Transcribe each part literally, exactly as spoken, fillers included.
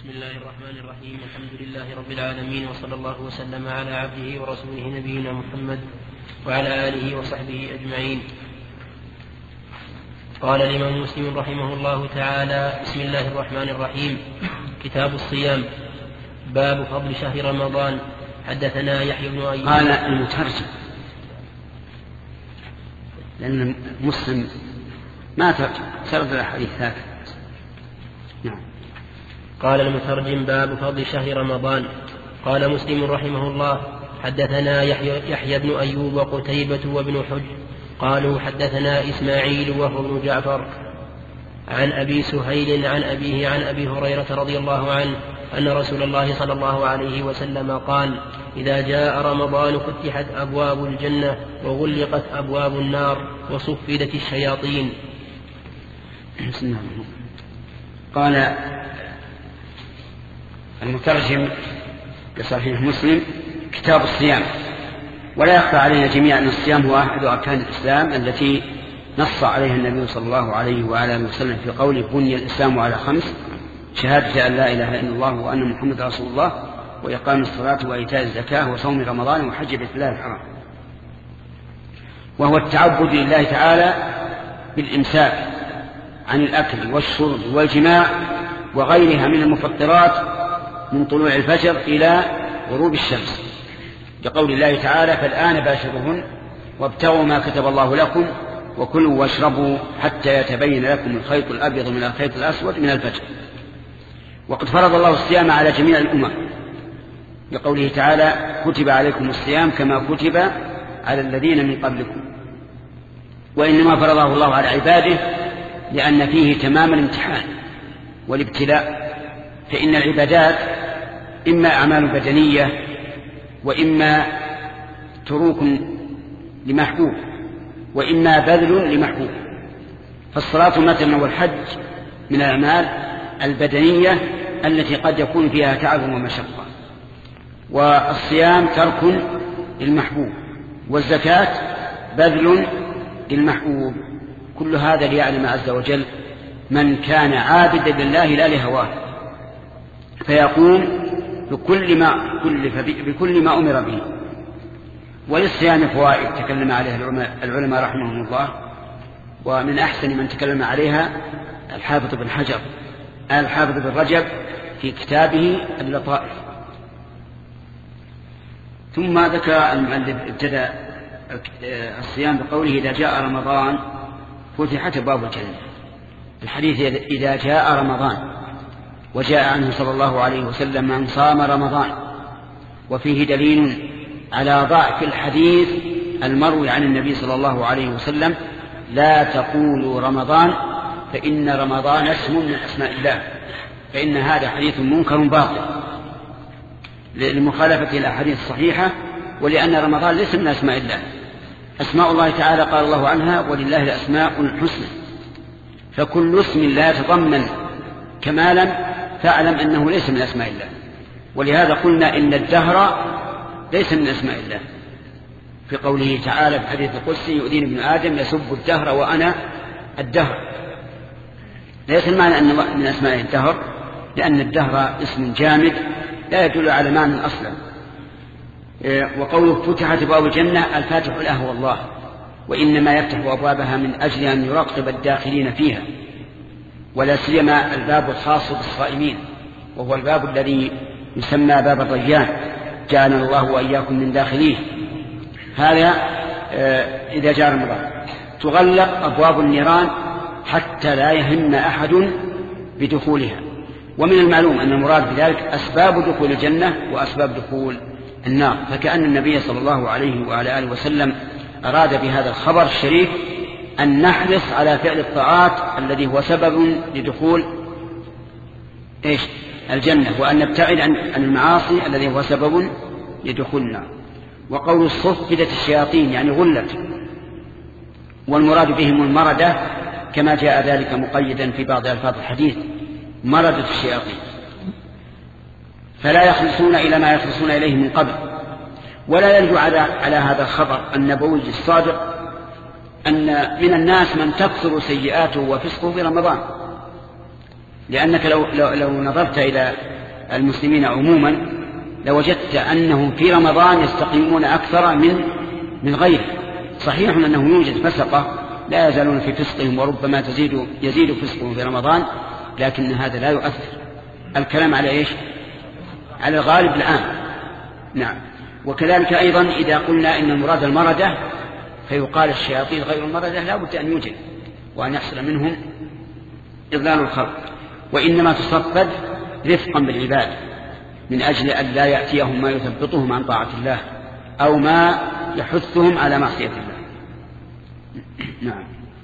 بسم الله الرحمن الرحيم. الحمد لله رب العالمين، وصلى الله وسلم على عبده ورسوله نبينا محمد وعلى آله وصحبه أجمعين. قال الإمام مسلم رحمه الله تعالى: بسم الله الرحمن الرحيم. كتاب الصيام. باب فضل شهر رمضان. حدثنا يحيى بن أيوب. قال المترجم لأن مسلم ما ترجم سرد الحديث هكذا. نعم. قال المترجم: باب فضل شهر رمضان. قال مسلم رحمه الله: حدثنا يحيى, يحيى بن أيوب وقتيبة وابن حجر قالوا حدثنا إسماعيل وهو ابن جعفر عن أبي سهيل عن أبيه عن أبي هريرة رضي الله عنه أن رسول الله صلى الله عليه وسلم قال: إذا جاء رمضان فتحت أبواب الجنة وغلقت أبواب النار وصفدت الشياطين. قال المترجم لصحيح مسلم: كتاب الصيام. ولا يخفى علينا جميعا أن الصيام هو أحد أركان الإسلام التي نص عليها النبي صلى الله عليه وآله وسلم في قوله: بني الإسلام على خمس: شهادة أن لا إله إلا الله وأن محمد رسول الله، وإقام الصلاة وإيتاء الزكاة وصوم رمضان وحج بيت الله الحرام. وهو التعبد لله تعالى بالإمساك عن الأكل والشرب والجماع وغيرها من المفطرات من طلوع الفجر إلى غروب الشمس، لقول الله تعالى: فالآن باشرهن وابتغوا ما كتب الله لكم وكلوا واشربوا حتى يتبين لكم الخيط الأبيض من الخيط الأسود من الفجر. وقد فرض الله الصيام على جميع الأمم، لقوله تعالى: كتب عليكم الصيام كما كتب على الذين من قبلكم. وإنما فرضه الله على عباده لأن فيه تمام الامتحان والابتلاء، فإن العبادات إما أعمال بدنية وإما تروك لمحبوب وإما بذل لمحبوب. فالصلاة مثلا والحج من الأعمال البدنية التي قد يكون فيها تعب ومشقة، والصيام ترك للمحبوب، والزكاة بذل للمحبوب. كل هذا ليعلم عز وجل من كان عابدا لله لا لهواه، فيقوم بكل ما كلف بكل ما أمر به. وللصيام فوائد تكلم عليها العلماء رحمهم الله، ومن أحسن من تكلم عليها الحافظ بن حجر الحافظ بن رجب في كتابه اللطائف. ثم ذكر المؤلف ابتدأ الصيام بقوله: إذا جاء رمضان فتحت أبواب الجنة. الحديث إذا جاء رمضان، وجاء عنه صلى الله عليه وسلم: من صام رمضان. وفيه دليل على ضعف الحديث المروي عن النبي صلى الله عليه وسلم: لا تقولوا رمضان فإن رمضان اسم من أسماء الله، فإن هذا حديث منكر باطل لمخالفة الأحاديث الصحيحة، ولأن رمضان ليس من أسماء الله. أسماء الله تعالى قال الله عنها: ولله الأسماء الحسنى. فكل اسم لا يتضمن كمالا فاعلم أنه ليس من أسماء الله. ولهذا قلنا إن الدهر ليس من أسماء الله، في قوله تعالى في حديث القدسي: يؤذيني ابن آدم يسب الدهر وأنا الدهر. ليس المعنى أن من أسماء الدهر، لأن الدهر اسم جامد لا يدل على معنى أصلا. وقوله فتحت أبواب الجنة، الفاتح له هو الله، وإنما يفتح أبوابها من أجل أن يراقب الداخلين فيها، ولا سيما الباب الخاص بالصائمين، وهو الباب الذي يسمى باب الريان، جعلنا الله وإياكم من داخليه. هذا إذا جاء رمضان. تغلق أبواب النيران حتى لا يهم أحد بدخولها. ومن المعلوم أن المراد بذلك أسباب دخول الجنة وأسباب دخول النار. فكأن النبي صلى الله عليه وعلى آله وسلم أراد بهذا الخبر الشريف أن نحرص على فعل الطاعات الذي هو سبب لدخول إيش؟ الجنة، وأن نبتعد عن المعاصي الذي هو سبب لدخول النار. وقول الصفدت الشياطين يعني غلت، والمراد بهم المردة كما جاء ذلك مقيدا في بعض ألفاظ الحديث: مردة الشياطين، فلا يخلصون إلى ما يخلصون إليه من قبل. ولا يرجو على, على هذا الخبر النبوي الصادق أن من الناس من تكثر سيئاته وفسقه في رمضان، لأنك لو, لو, لو نظرت إلى المسلمين عموما لوجدت أنهم في رمضان يستقيمون أكثر من من غيره. صحيح أنه يوجد فسقة لا يزالون في فسقهم وربما تزيد يزيد فسقهم في رمضان، لكن هذا لا يؤثر. الكلام على إيش؟ على الغالب العام. نعم. وكذلك أيضا إذا قلنا إن المراد المردة فيقال الشياطين غير المردة لا بد أن يوجد وأن يحصل منهم إضلال الخلق، وإنما تصفد رفقا بالعباد من أجل أن لا يأتيهم ما يثبطهم عن طاعة الله أو ما يحثهم على معصية الله. نعم.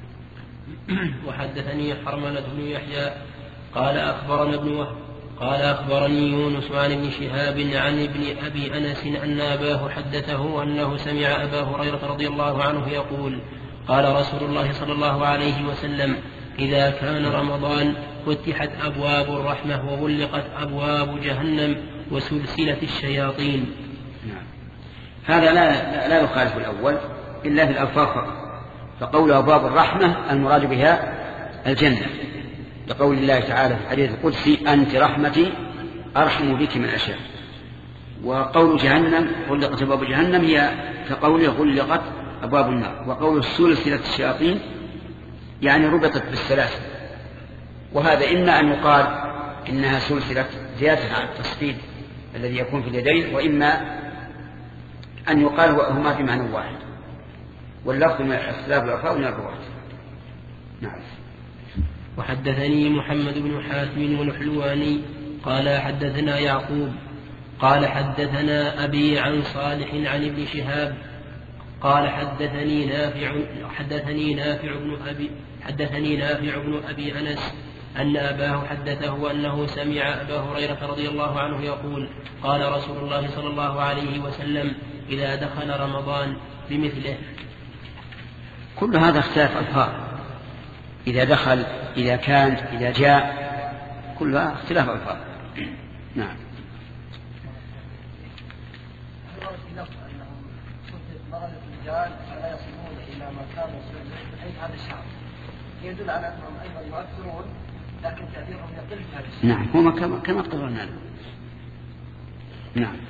وحدثني حرملة بن يحيى قال أخبرنا ابن وهب قال أخبرني يونس عن ابن شهاب عن ابن أبي أنس أن أباه حدثه أنه سمع أبا هريرة رضي الله عنه يقول قال رسول الله صلى الله عليه وسلم إذا كان رمضان فتحت أبواب الرحمة وغلقت أبواب جهنم وسلسلة الشياطين. نعم. هذا لا, لا يخالف الأول إلا في الألفاظ فقط. فقول أبواب الرحمة المراد بها الجنة لقول الله تعالى في الحديث القدسي أنت رحمتي أرحم بك من أشياء. وقول جهنم غلقت أبواب جهنم هي كقوله غلقت أبواب النار. وقول سلسلة الشياطين يعني ربطت بالسلاسل، وهذا إما أن يقال إنها سلسلة زيادة عن التصفيد الذي يكون في اليدين، وإما أن يقال هما بمعنى واحد، واللفظ من اختلاف الألفاظ من الرواة. نعم. وحدثني محمد بن حاتم والحلواني قال حدثنا يعقوب قال حدثنا أبي عن صالح عن ابن شهاب قال حدثني نافع حدثني نافع بن أبي حدثني نافع بن أبي أنس أن أباه حدثه أنه سمع أبا هريرة رضي الله عنه يقول قال رسول الله صلى الله عليه وسلم إذا دخل رمضان بمثله. كل هذا اختلاف ألفاظ، إذا دخل إذا كان إذا جاء كلها اختلاف ألفاظ. نعم. لا يصلون إلى ما كانوا أي هذا الشهر يدل على أنهم أيضا يؤثرون لكن تأثيرهم يقل في هذا الشهر. نعم. هو كما كما قررنا. نعم.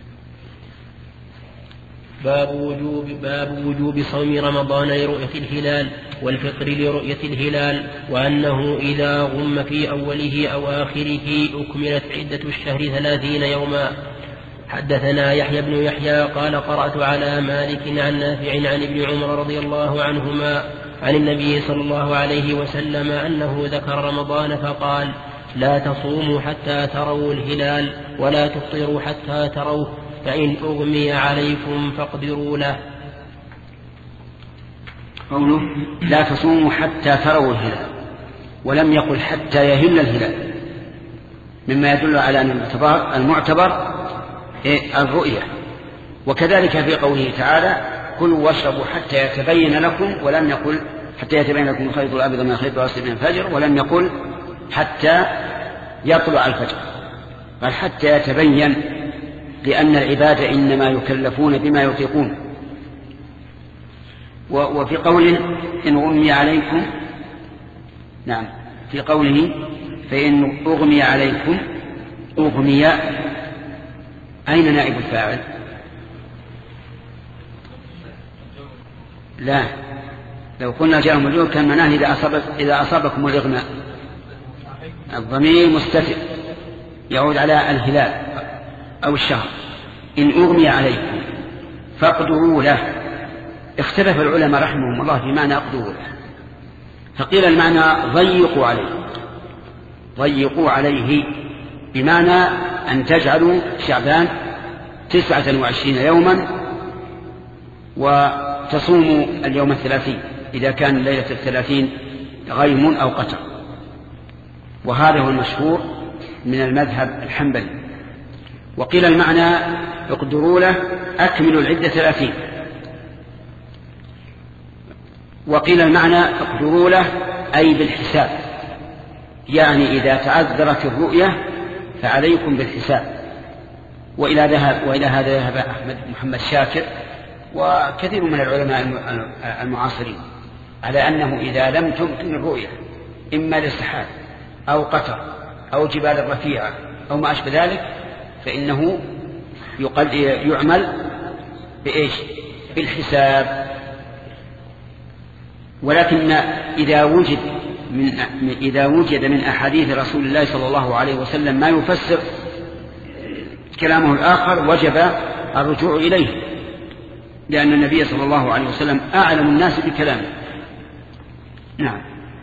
باب وجوب باب وجوب صوم رمضان لرؤية الهلال والفطر لرؤية الهلال، وأنه إذا غم في أوله أو آخره أكملت عدة الشهر ثلاثين يوما. حدثنا يحيى بن يحيى قال قرأت على مالك عن نافع عن ابن عمر رضي الله عنهما عن النبي صلى الله عليه وسلم أنه ذكر رمضان فقال لا تصوموا حتى تروا الهلال ولا تفطروا حتى تروه فإن أغمي عليكم فاقدروا له. قوله لا تصوموا حتى تروا الهلال ولم يقل حتى يهل الهلال، مما يدل على أن المعتبر الرؤية. وكذلك في قوله تعالى كلوا واشربوا حتى يتبين لكم، ولم يقل حتى يتبين لكم الخيط الأبيض من الخيط الأسود من الفجر، ولم يقل حتى يطلع الفجر، بل حتى يتبين، لأن العباد إنما يكلفون بما يطيقون. وفي قول إن أغمي عليكم، نعم في قوله فإن أغمي عليكم، أغمي أين نائب الفاعل؟ لا، لو قلنا جاء مجرور كان معناه إذا, أصاب إذا أصابكم الإغماء. الضمير مستتر يعود على الهلال أو الشهر. إن أغمي عليكم فاقدروا له. اختلف العلماء رحمهم الله في معنى اقدروا له، فقيل المعنى ضيقوا عليه، ضيقوا عليه بمعنى أن تجعلوا شعبان تسعة وعشرين يوما وتصوموا اليوم الثلاثين إذا كان ليلة الثلاثين غيم أو قتر. وهذا هو المشهور من المذهب الحنبلي. وقيل المعنى اقدروا له أكملوا العدة ثلاثين. وقيل المعنى اقدروا له أي بالحساب، يعني إذا تعذرت الرؤية فعليكم بالحساب. وإلى, ذهب وإلى هذا ذهب أحمد محمد شاكر وكثير من العلماء المعاصرين على أنه إذا لم تمكن الرؤية إما للسحاب أو قطر أو جبال رفيعة أو ما أشبه ذلك فإنه يعمل بإيش؟ بالحساب. ولكن إذا وجد من إذا وجد من أحاديث رسول الله صلى الله عليه وسلم ما يفسر كلامه الآخر وجب الرجوع إليه، لأن النبي صلى الله عليه وسلم أعلم الناس بكلامه. نعم.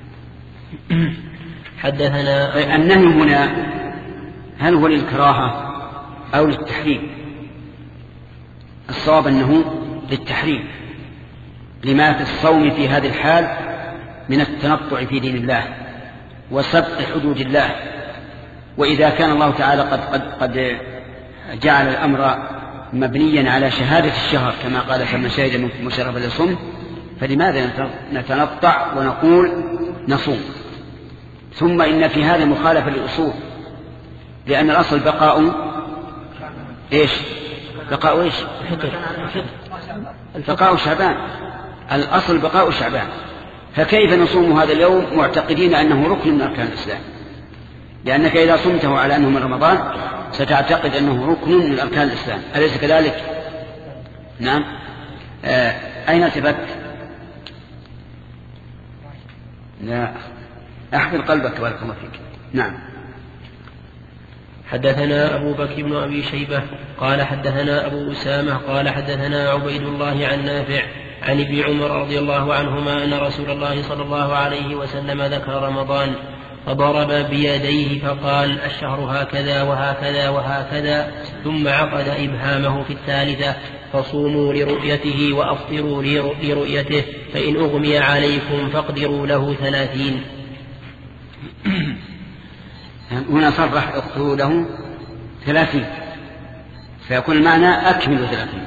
حدثنا النهي هنا هل هو للكراهة أو للتحريم؟ الصواب أنه للتحريم، لما في الصوم في هذه الحال من التنطع في دين الله وسبق حدود الله. وإذا كان الله تعالى قد, قد, قد جعل الأمر مبنيا على شهادة الشهر كما قال فمن شهد منكم الشهر فليصم، فلماذا نتنطع ونقول نصوم؟ ثم إن في هذا مخالفة للأصول، لأن الأصل بقاء إيش؟ بقاء إيش؟ بقاء شعبان، الأصل بقاء شعبان، فكيف نصوم هذا اليوم معتقدين أنه ركن من أركان الإسلام؟ لأنك إذا صمته على أنه من رمضان ستعتقد أنه ركن من أركان الإسلام، أليس كذلك؟ نعم. آه. أين ثبت؟ لا أحفظ قلبك بارك الله فيك. نعم. حدثنا أبو بكر بن أبي شيبة قال حدثنا أبو أسامة قال حدثنا عبيد الله عن نافع عن ابن عمر رضي الله عنهما أن رسول الله صلى الله عليه وسلم ذكر رمضان فضرب بيديه فقال الشهر هكذا وهكذا وهكذا، ثم عقد إبهامه في الثالثة فصوموا لرؤيته وأفطروا لرؤيته، فإن أغمي عليكم فاقدروا له ثلاثين. هنا صرح اقتلوا له ثلاثين، فيكون المعنى أكملوا ثلاثين.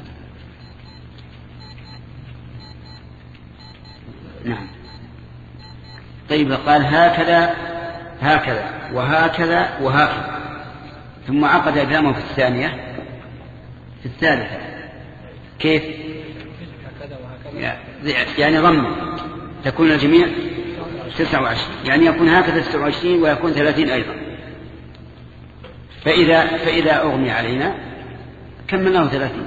نعم. طيب قال هكذا هكذا وهكذا وهكذا، ثم عقد إبهامه في الثانية في الثالثة. كيف؟ يعني ضم تكون الجميع تسعة وعشرين، يعني يكون هكذا تسعة وعشرين ويكون ثلاثين أيضا. فإذا, فإذا أغمي علينا كملناه ثلاثين.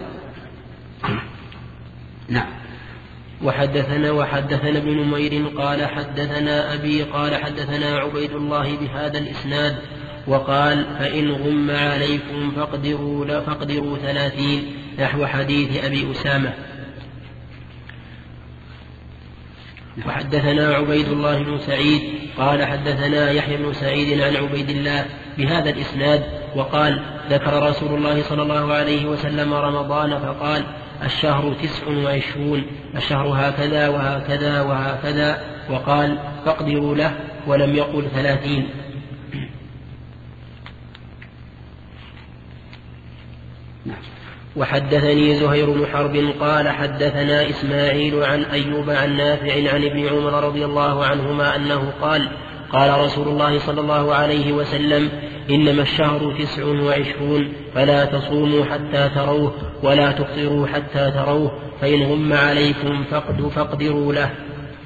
نعم. وحدثنا وحدثنا ابن نمير قال حدثنا أبي قال حدثنا عبيد الله بهذا الإسناد وقال فإن غم عليكم فاقدروا, فاقدروا ثلاثين، نحو حديث أبي أسامة. وحدثنا عبيد الله بن سعيد قال حدثنا يحيى بن سعيد عن عبيد الله بهذا الإسناد وقال ذكر رسول الله صلى الله عليه وسلم رمضان فقال الشهر تسع وعشرون، الشهر هكذا وهكذا وهكذا، وقال فاقدروا له، ولم يقل ثلاثين. وحدثني زهير بن حرب قال حدثنا إسماعيل عن أيوب عن نافع عن ابن عمر رضي الله عنهما أنه قال قال رسول الله صلى الله عليه وسلم إنما الشهر تسع وعشرون، فلا تصوموا حتى تروه ولا تفطروا حتى تروه، فإن غم عليكم فاقدروا له.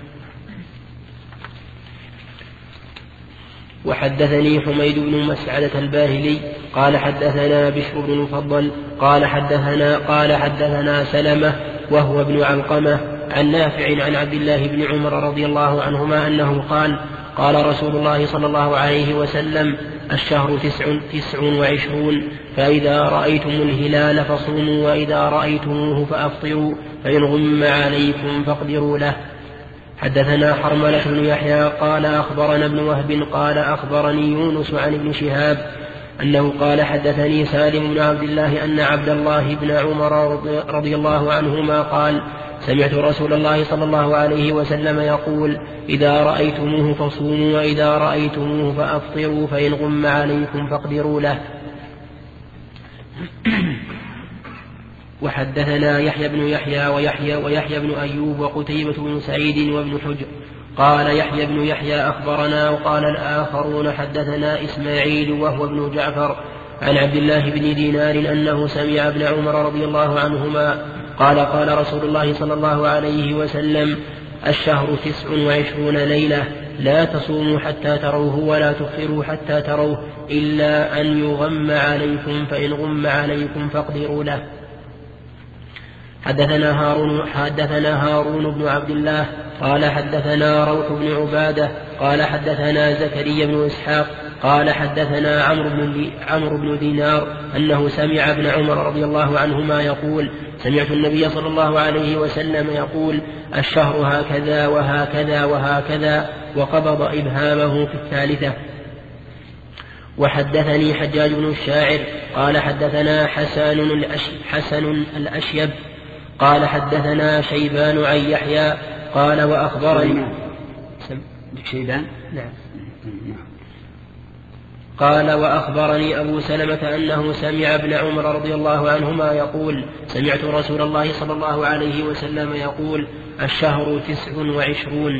وحدثني حميد بن مسعدة الباهلي قال حدثنا بشر بن المفضل قال حدثنا قال حدثنا سلمة وهو ابن علقمة عن نافع عن عبد الله بن عمر رضي الله عنهما أنه قال قال رسول الله صلى الله عليه وسلم الشهر تسع, تسع وعشرون، فإذا رأيتم الهلال فصوموا، وإذا رأيتموه فأفطروا، فإن غم عليكم فاقدروا له. حدثنا حرملة بن يحيى قال أخبرنا ابن وهب قال أخبرني يونس عن ابن شهاب أنه قال حدثني سالم بن عبد الله أن عبد الله بن عمر رضي الله عنهما قال سمعت رسول الله صلى الله عليه وسلم يقول إذا رأيتموه فصوموا، وإذا رأيتموه فأفطروا، فإن غم عليكم فاقدروا له. وحدثنا يحيى بن يحيى ويحيى ويحيى بن أيوب وقتيبة بن سعيد وابن حجر قال يحيى بن يحيى أخبرنا، وقال الآخرون حدثنا إسماعيل وهو ابن جعفر عن عبد الله بن دينار أنه سمع ابن عمر رضي الله عنهما قال قال رسول الله صلى الله عليه وسلم الشهر تسع وعشرون ليلة، لا تصوموا حتى تروه ولا تفطروا حتى تروه إلا أن يغم عليكم فإن غم عليكم فاقدروا له. حدثنا هارون, حدثنا هارون بن عبد الله قال حدثنا روح بن عبادة قال حدثنا زكريا بن إسحاق قال حدثنا عمرو بن, عمرو بن دينار أنه سمع ابن عمر رضي الله عنهما يقول سمعت النبي صلى الله عليه وسلم يقول الشهر هكذا وهكذا وهكذا وقبض إبهامه في الثالثة. وحدثني حجاج بن الشاعر قال حدثنا حسن الأشيب, حسن الأشيب قال حدثنا شيبان عن يحيى قال وأخبرني شيبان نعم قال وأخبرني أبو سلمة أنه سمع ابن عمر رضي الله عنهما يقول سمعت رسول الله صلى الله عليه وسلم يقول الشهر تسع وعشرون.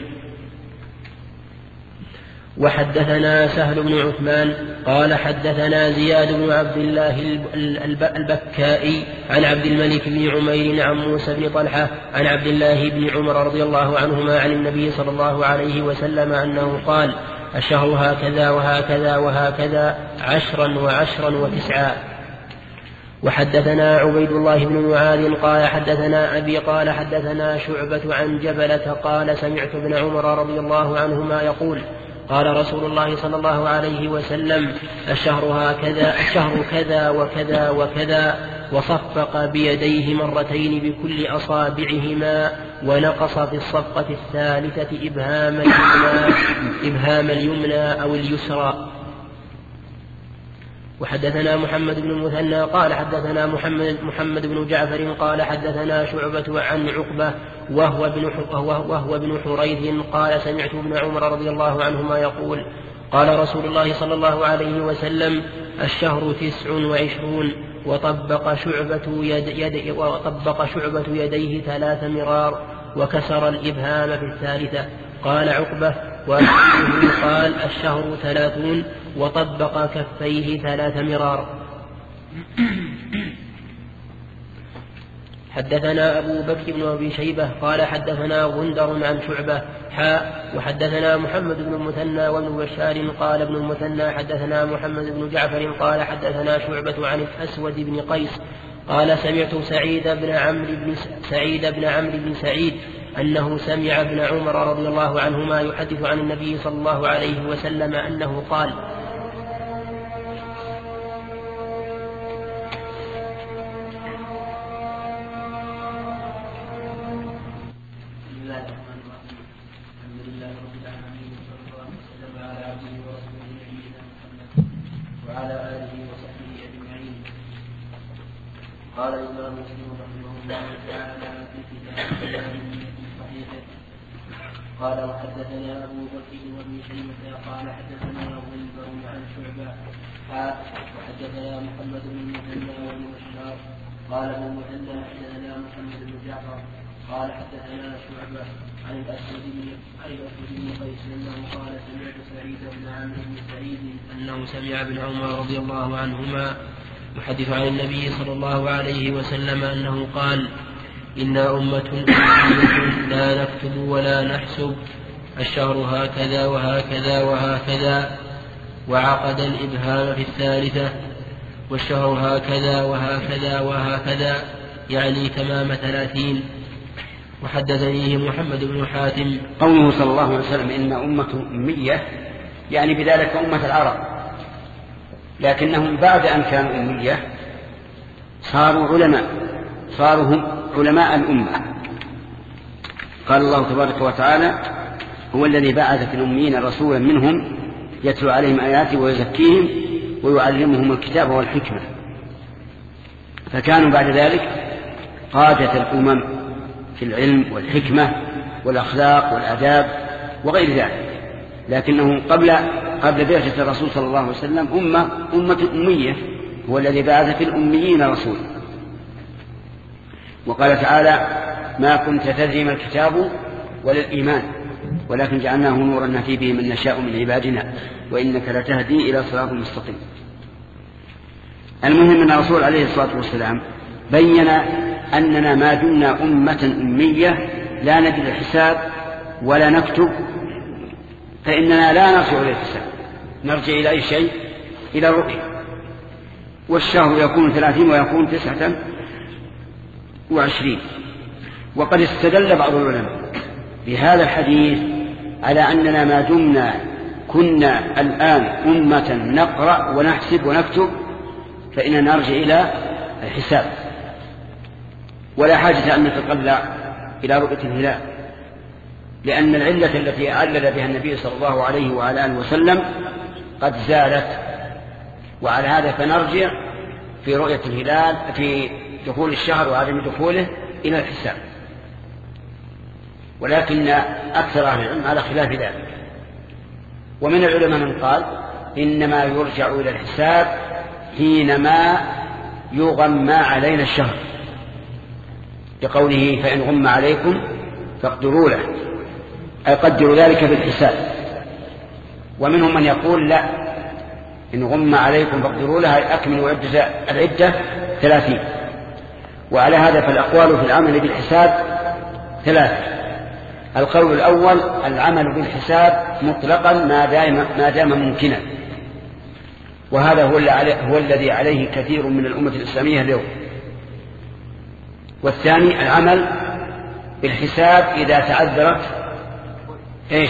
وحدثنا سهل بن عثمان قال حدثنا زياد بن عبد الله البكائي عن عبد الملك بن عمير عن موسى بن طلحة عن عبد الله بن عمر رضي الله عنهما عن النبي صلى الله عليه وسلم أنه قال الشهر هكذا وهكذا وهكذا عشرا وعشرا وتسعا. وحدثنا عبيد الله بن معاذ قال حدثنا أبي قال حدثنا شعبة عن جبلة قال سمعت ابن عمر رضي الله عنهما يقول قال رسول الله صلى الله عليه وسلم الشهر هكذا الشهر كذا وكذا وكذا وصفق بيديه مرتين بكل أصابعهما ونقص في الصفقة الثالثة إبهام اليمنى, إبهام اليمنى أو اليسرى. وحدثنا محمد بن المثنى قال حدثنا محمد, محمد بن جعفر قال حدثنا شعبة عن عقبة وهو ابن, وهو ابن حريث قال سمعت ابن عمر رضي الله عنهما يقول قال رسول الله صلى الله عليه وسلم الشهر تسع وعشرون وطبق شعبة, يد يد وطبق شعبة يديه ثلاث مرار وكسر الإبهام في الثالثة. قال عقبة وأشهره قال الشهر ثلاثون وطبق كفيه ثلاث مرار. حدثنا أبو بكر بن أبي شيبة قال حدثنا غندر عن شعبة حاء وحدثنا محمد بن المثنى وابن بشار قال ابن المثنى حدثنا محمد بن جعفر قال حدثنا شعبة عن الأسود بن قيس قال سمعت سعيد بن عمرو بن سعيد بن عمرو بن سعيد أنه سمع ابن عمر رضي الله عنهما يحدث عن النبي صلى الله عليه وسلم أنه قال قال الإمام مسلم رحمه الله تعالى في كتابه صحيحه قال وحدثنا أبو بكر بن شيبة قال حدثنا غندر عن شعبة وحدثنا محمد بن المثنى وابن بشار قال ابن المثنى حدثنا محمد بن جعفر قال حدثنا شعبة عن الأسود بن عن الأسود بن قيس أنه قال سمعت سعيد بن عمرو بن سعيد أنه سمع ابن عمر رضي الله عنهما يحدث عن النبي صلى الله عليه وسلم أنه قال إنا أمة لا نكتب ولا نحسب الشهر هكذا وهكذا وهكذا وعقد الإبهام في الثالثة والشهر هكذا وهكذا وهكذا يعني تمام ثلاثين. وحدثنيه محمد بن حاتم قوله صلى الله عليه وسلم إن أمة أمية يعني بذلك أمة العرب، لكنهم بعد أن كانوا أمية صاروا علماء، صاروا هم علماء الأمة. قال الله تبارك وتعالى هو الذي بعث في الأميين رسولا منهم يتلو عليهم آياته ويزكيهم ويعلمهم الكتاب والحكمة، فكانوا بعد ذلك قادة الأمم في العلم والحكمة والأخلاق والآداب وغير ذلك. لكنه قبل قبل بعثة الرسول صلى الله عليه وسلم أمة أمة أمية، هو الذي بعث في الأميين رسولا. وقال تعالى ما كنت تدري ما الكتاب ولا الإيمان ولكن جعلناه نورا نهدي به من نشاء من عبادنا وإنك لتهدي إلى صراط مستقيم. المهم أن الرسول عليه الصلاة والسلام بين أننا ما دمنا أمة أمية لا ندري الحساب ولا نكتب فإننا لا نرجع إلى الحساب، نرجع إلى أي شيء؟ إلى الرؤية. والشهر يكون ثلاثين ويكون تسعة وعشرين. وقد استدل بعض العلماء بهذا الحديث على أننا ما دمنا كنا الآن أمة نقرأ ونحسب ونكتب فإننا نرجع إلى الحساب، ولا حاجة أن نتطلع إلى رؤية الهلال، لأن العلة التي علل بها النبي صلى الله عليه وعلى آله وسلم قد زالت. وعلى هذا فنرجع في رؤية الهلال في دخول الشهر وعدم دخوله إلى الحساب. ولكن أكثر أهل العلم على خلاف ذلك. ومن العلماء من قال إنما يرجع إلى الحساب حينما يغمى علينا الشهر، لقوله فإن غم عليكم فاقدروا له، أي قدروا ذلك بالحساب. ومنهم من يقول لا، إن غم عليكم فاقدروا له أي أكملوا العدة ثلاثين. وعلى هذا فالأقوال في العمل بالحساب ثلاثة. القول الأول العمل بالحساب مطلقا ما دام, ما دام ممكنا، وهذا هو, هو الذي عليه كثير من الأمة الإسلامية اليوم. والثاني العمل بالحساب إذا تعذرت إيش؟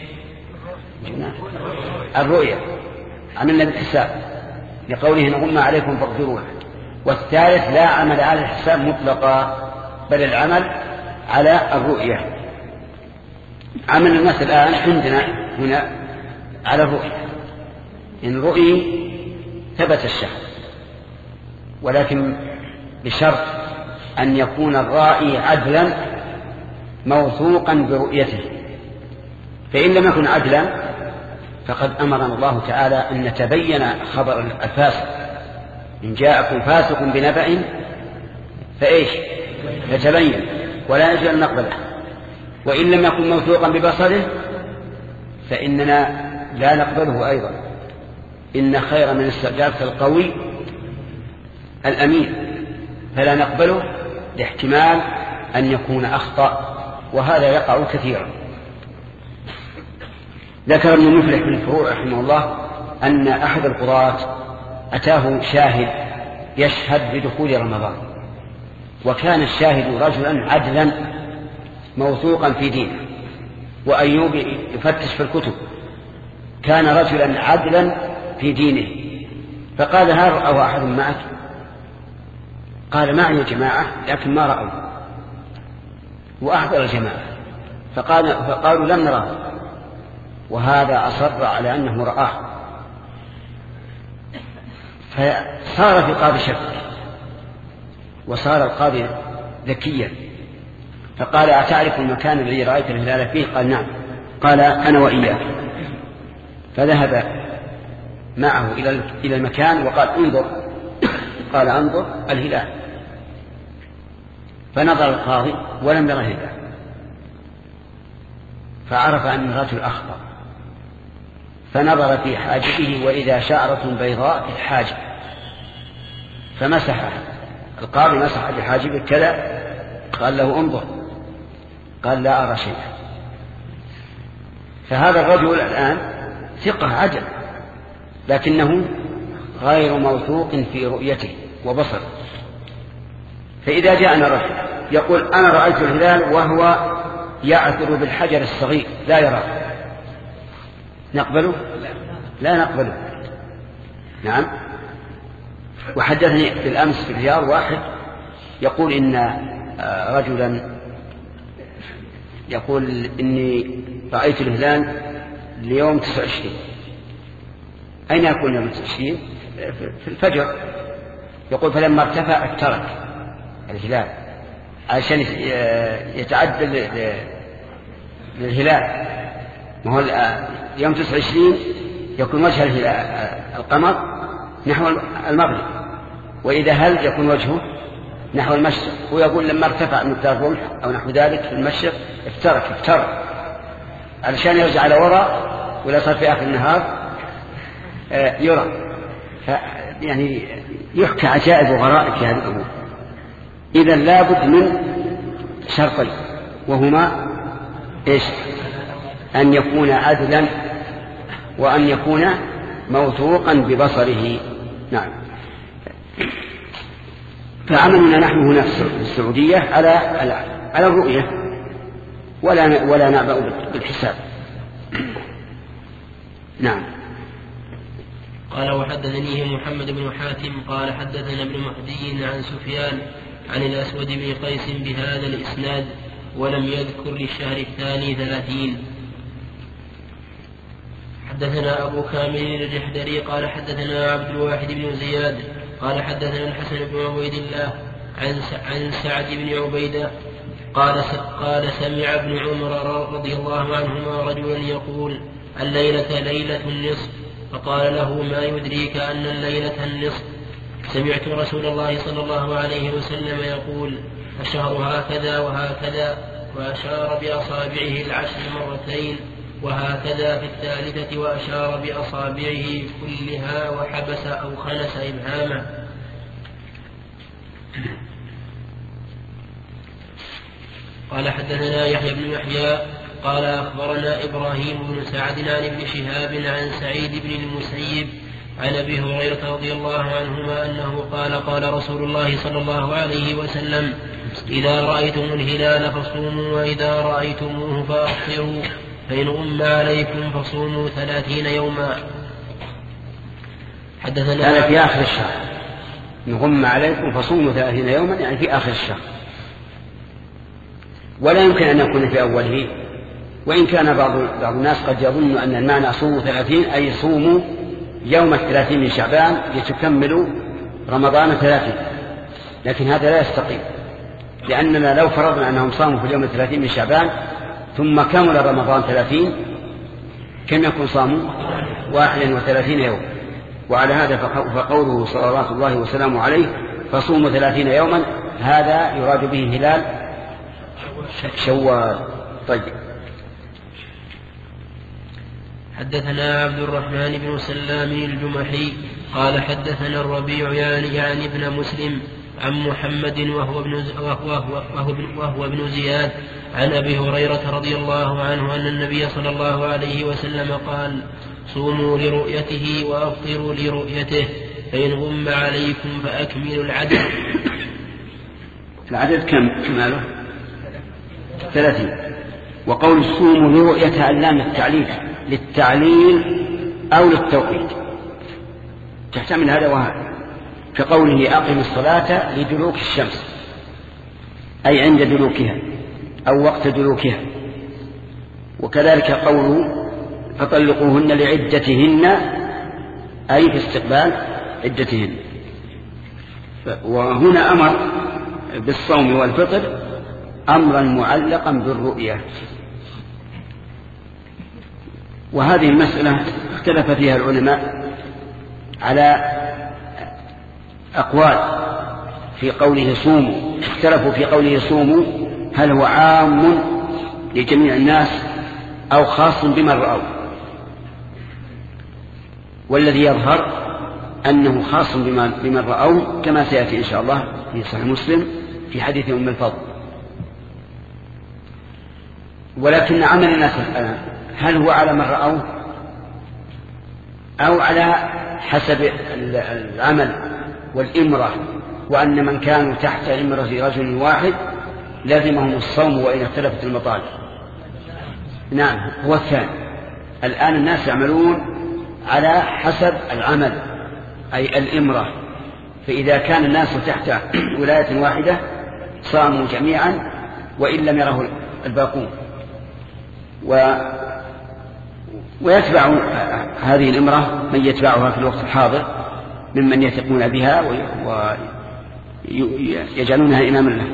الرؤية، عملنا بالحساب لقوله نغم عليكم فاقدروا. والثالث لا عمل على الحساب مطلقا، بل العمل على الرؤية. عمل الناس الآن عندنا هنا على الرؤية، إن رؤي ثبت الشهر، ولكن بشرط أن يكون الرائي عدلا موثوقا برؤيته. فإن لم يكن عدلا فقد أمرنا الله تعالى أن نتبين خبر الفاسق، إن جاءكم فاسق بنبأ فإيش؟ فتبين، ولا يجوز أن نقبله. وإن لم يكن موثوقا ببصره فإننا لا نقبله أيضا. إن خير من استئجارة القوي الأمين، فلا نقبله لاحتمال أن يكون أخطأ، وهذا يقع كثيرا. ذكر ابن مفلح بن الفروع رحمه الله أن أحد القضاة أتاه شاهد يشهد بدخول رمضان، وكان الشاهد رجلا عدلا موثوقا في دينه. وأيوب يفتش في الكتب، كان رجلا عدلا في دينه. فقال هل رأوا أحد معك؟ قال معي جماعة لكن ما رأوا، وأحضر الجماعة فقال فقالوا لم نراه، وهذا أصر على أنه رآه. فصار في قاضي شك، وصار القاضي ذكيا، فقال أتعرف المكان الذي رأيت الهلال فيه؟ قال نعم. قال أنا وإياك. فذهب معه إلى المكان وقال انظر. قال انظر الهلال. فنظر القاضي ولم ير الهلال، فعرف أن الرجل أخطأ، فنظر في حاجبه وإذا شعرة بيضاء في الحاجب، فمسحها. القاضي مسح بحاجبه كذا، قال له انظر، قال لا أرى شيئا. فهذا الرجل الآن ثقة عدل، لكنه غير موثوق في رؤيته وبصره. فإذا جاءنا رجل يقول أنا رأيت الهلال وهو يعثر بالحجر الصغير لا يراه، نقبله؟ لا نقبله. نعم. وحدثني بالأمس في الرياض واحد يقول إن رجلا يقول إني رأيت الهلال ليوم تسعة وعشرين. أين يكون يوم تسعة وعشرين؟ في الفجر. يقول فلما ارتفع اترك الهلال عشان يتعدل للهلال. ما هو يوم تسعة وعشرين يكون وجه القمر نحو المغرب، وإذا هل يكون وجهه نحو المشرق. ويقول لما ارتفع مقدار الرمح أو نحو ذلك في المشرق افترك افترك علشان يرجع على وراء، ولا صار في آخر النهار يرى. يعني يحكى عجائب وغرائب في هذه الأمور. إذا لابد من شرطين، وهما إيش؟ أن يكون عدلا وأن يكون موثوقا ببصره. نعم. فعملنا نحن هنا في السعودية على على الرؤية، ولا ولا نعبأ بالحساب. نعم. قال وحدثنيه محمد بن حاتم قال حدثنا ابن مهدي عن سفيان عن الأسود بن قيس بهذا الإسناد ولم يذكر للشهر الثاني ثلاثين. حدثنا أبو كامل الجحدري قال حدثنا عبد الواحد بن زياد قال حدثنا الحسن بن عبيد الله عن عن سعد بن عبيدة قال قال سمع ابن عمر رضي الله عنهما رجلا يقول الليلة ليلة النصف، فقال له ما يدريك أن الليلة النصف؟ سمعت رسول الله صلى الله عليه وسلم يقول الشهر هكذا وهكذا، وأشار بأصابعه العشر مرتين، وهكذا في الثالثة وأشار بأصابعه كلها وحبس أو خنس إبهامه. قال حدثنا يحيى بن يحيى قال أخبرنا إبراهيم بن سعد عن ابن شهاب عن سعيد بن المسيب عن أبي هريرة رضي الله عنهما أنه قال قال رسول الله صلى الله عليه وسلم إذا رأيتم الهلال فصوموا، وإذا رأيتموه فأفطروا، فإن غم عليكم فصوموا ثلاثين يوما. حدثنا هذا في آخر الشهر، إن غم عليكم فصوموا ثلاثين يوما، يعني في آخر الشهر، ولا يمكن أن يكون في أوله، وإن كان بعض بعض الناس قد يظن أن المعنى صوموا ثلاثين أي صوموا يوم الثلاثين من شعبان لتكملوا رمضان ثلاثين، لكن هذا لا يستقيم، لأننا لو فرضنا أنهم صاموا في اليوم الثلاثين من شعبان ثم كمل رمضان ثلاثين كم يكون صاموا؟ واحد وثلاثين يوم. وعلى هذا فقوله صلوات الله وسلامه عليه فصوموا ثلاثين يوما هذا يراد به هلال شوال. طيب. حدثنا عبد الرحمن بن سلام الجمحي قال حدثنا الربيع يعني, يعني ابن مسلم عن محمد وهو ابن, وهو, وهو, وهو ابن زياد عن أبي هريرة رضي الله عنه أن النبي صلى الله عليه وسلم قال صوموا لرؤيته وأفطروا لرؤيته، فإن غم عليكم فأكملوا العدد. العدد كم كماله؟ ثلاثين. وقول صوموا لرؤيته اللام التعليل للتعليل أو للتوقيت، تحتمل هذا وهذا، كقوله أقم الصلاة لدلوك الشمس أي عند دلوكها أو وقت دلوكها. وكذلك قوله فطلقوهن لعدتهن أي في استقبال عدتهن. وهنا أمر بالصوم والفطر أمرا معلقا بالرؤية. وهذه المسألة اختلف فيها العلماء على أقوال في قوله صوموا. اختلفوا في قوله صوموا هل هو عام لجميع الناس أو خاص بمن رأوا، والذي يظهر أنه خاص بمن رأوا كما سيأتي إن شاء الله في صحيح مسلم في حديث أم الفضل. ولكن عمل الناس الآن هل هو على من رأوا أو على حسب العمل والإمرة، وأن من كانوا تحت إمرة رجل واحد لازمهم الصوم وإن اختلفت المطالب. نعم هو الثاني. الآن الناس يعملون على حسب العمل أي الإمرة، فإذا كان الناس تحت ولاية واحدة صاموا جميعا وإن لم يره الباقون. و ويتبع هذه الإمرة من يتبعها في الوقت الحاضر ممن يثقون بها ويجعلونها إماما له.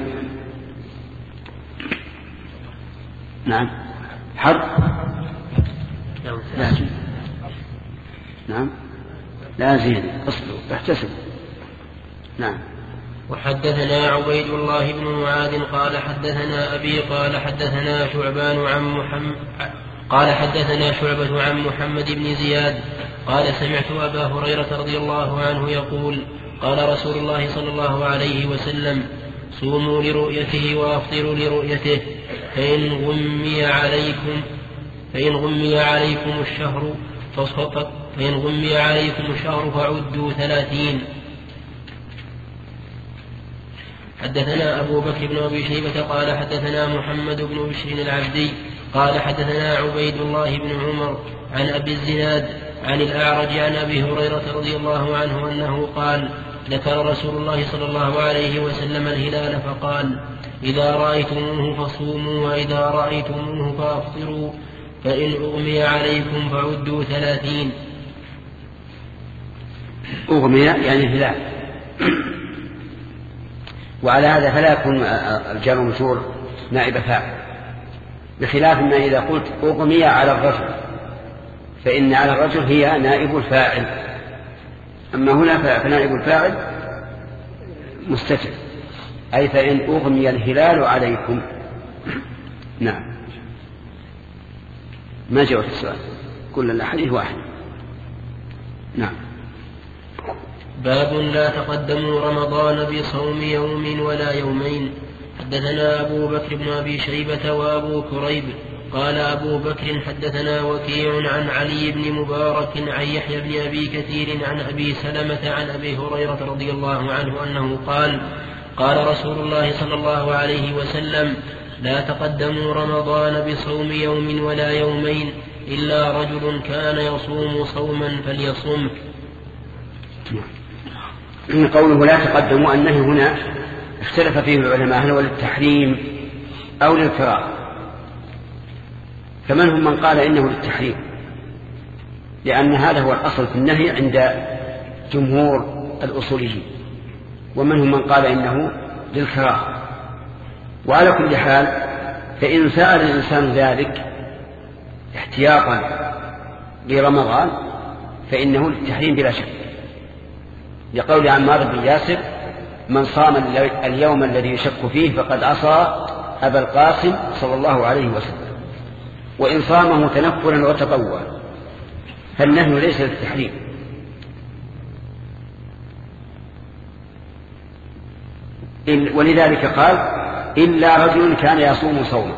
نعم حرب لازم. نعم لازم اصبروا احتسبوا. نعم. وحدثنا عبيد الله بن معاذ قال حدثنا أبي قال حدثنا شعبان عن محمد قال حدثنا شعبة عن محمد بن زياد قال سمعت أبا هريرة رضي الله عنه يقول قال رسول الله صلى الله عليه وسلم صوموا لرؤيته وأفطروا لرؤيته، فإن غمي عليكم فإن غمي عليكم الشهر فإن غمي عليكم الشهر فعدوا ثلاثين. حدثنا أبو بكر بن أبي شيبة قال حدثنا محمد بن بشر العبدي قال حدثنا عبيد الله بن عمر عن أبي الزناد عن الأعرج عن أبي هريرة رضي الله عنه أنه قال ذكر رسول الله صلى الله عليه وسلم الهلال فقال إذا رأيتموه فصوموا وإذا رأيتموه فأفطروا فإن أغمي عليكم فعدوا ثلاثين. أغمي يعني الهلال، وعلى هذا فلا يكون الجار والمجرور نائب فاعل، بخلاف ما إذا قلت أغمي على الرجل فإن على الرجل هي نائب الفاعل، أما هنا فنائب الفاعل مستتر، أي فإن أغمي الهلال عليكم. نعم، ما جاء في السؤال، كل الأحاديث واحد. نعم. باب لا تقدموا رمضان بصوم يوم ولا يومين. حدثنا أبو بكر بن أبي شيبة وأبو كريب قال أبو بكر حدثنا وكيع عن علي بن مبارك عن يحيى بن أبي كثير عن أبي سلمة عن أبي هريرة رضي الله عنه أنه قال قال رسول الله صلى الله عليه وسلم لا تقدموا رمضان بصوم يوم ولا يومين إلا رجل كان يصوم صوما فليصومه. قوله لا تقدموا النهي هنا اختلف فيه العلماء هل هو للتحريم أو للكراهة، فمنهم من قال إنه للتحريم لأن هذا هو الأصل في النهي عند جمهور الأصوليين، ومنهم من قال إنه للكراهة. وعلى كل حال فإن سأل الإنسان ذلك احتياطا لرمضان فإنه للتحريم بلا شك، لقول عمار بن ياسر من صام اليوم الذي يشك فيه فقد عصى أبا القاسم صلى الله عليه وسلم، وإن صامه تنفلا وتطوعا فالنهي ليس للتحريم. ولذلك قال إلا رجل كان يصوم صوما،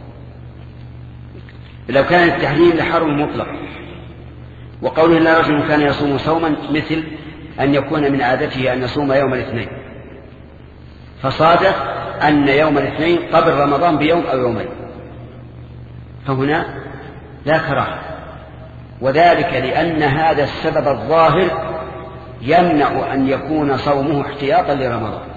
لو كان التحريم لحرم مطلق، وقوله إلا رجل كان يصوم صوما مثل أن يكون من عادته أن يصوم يوم الاثنين، فصادف أن يوم الاثنين قبل رمضان بيوم أو يومين، فهنا لا كراهة، وذلك لأن هذا السبب الظاهر يمنع أن يكون صومه احتياطا لرمضان.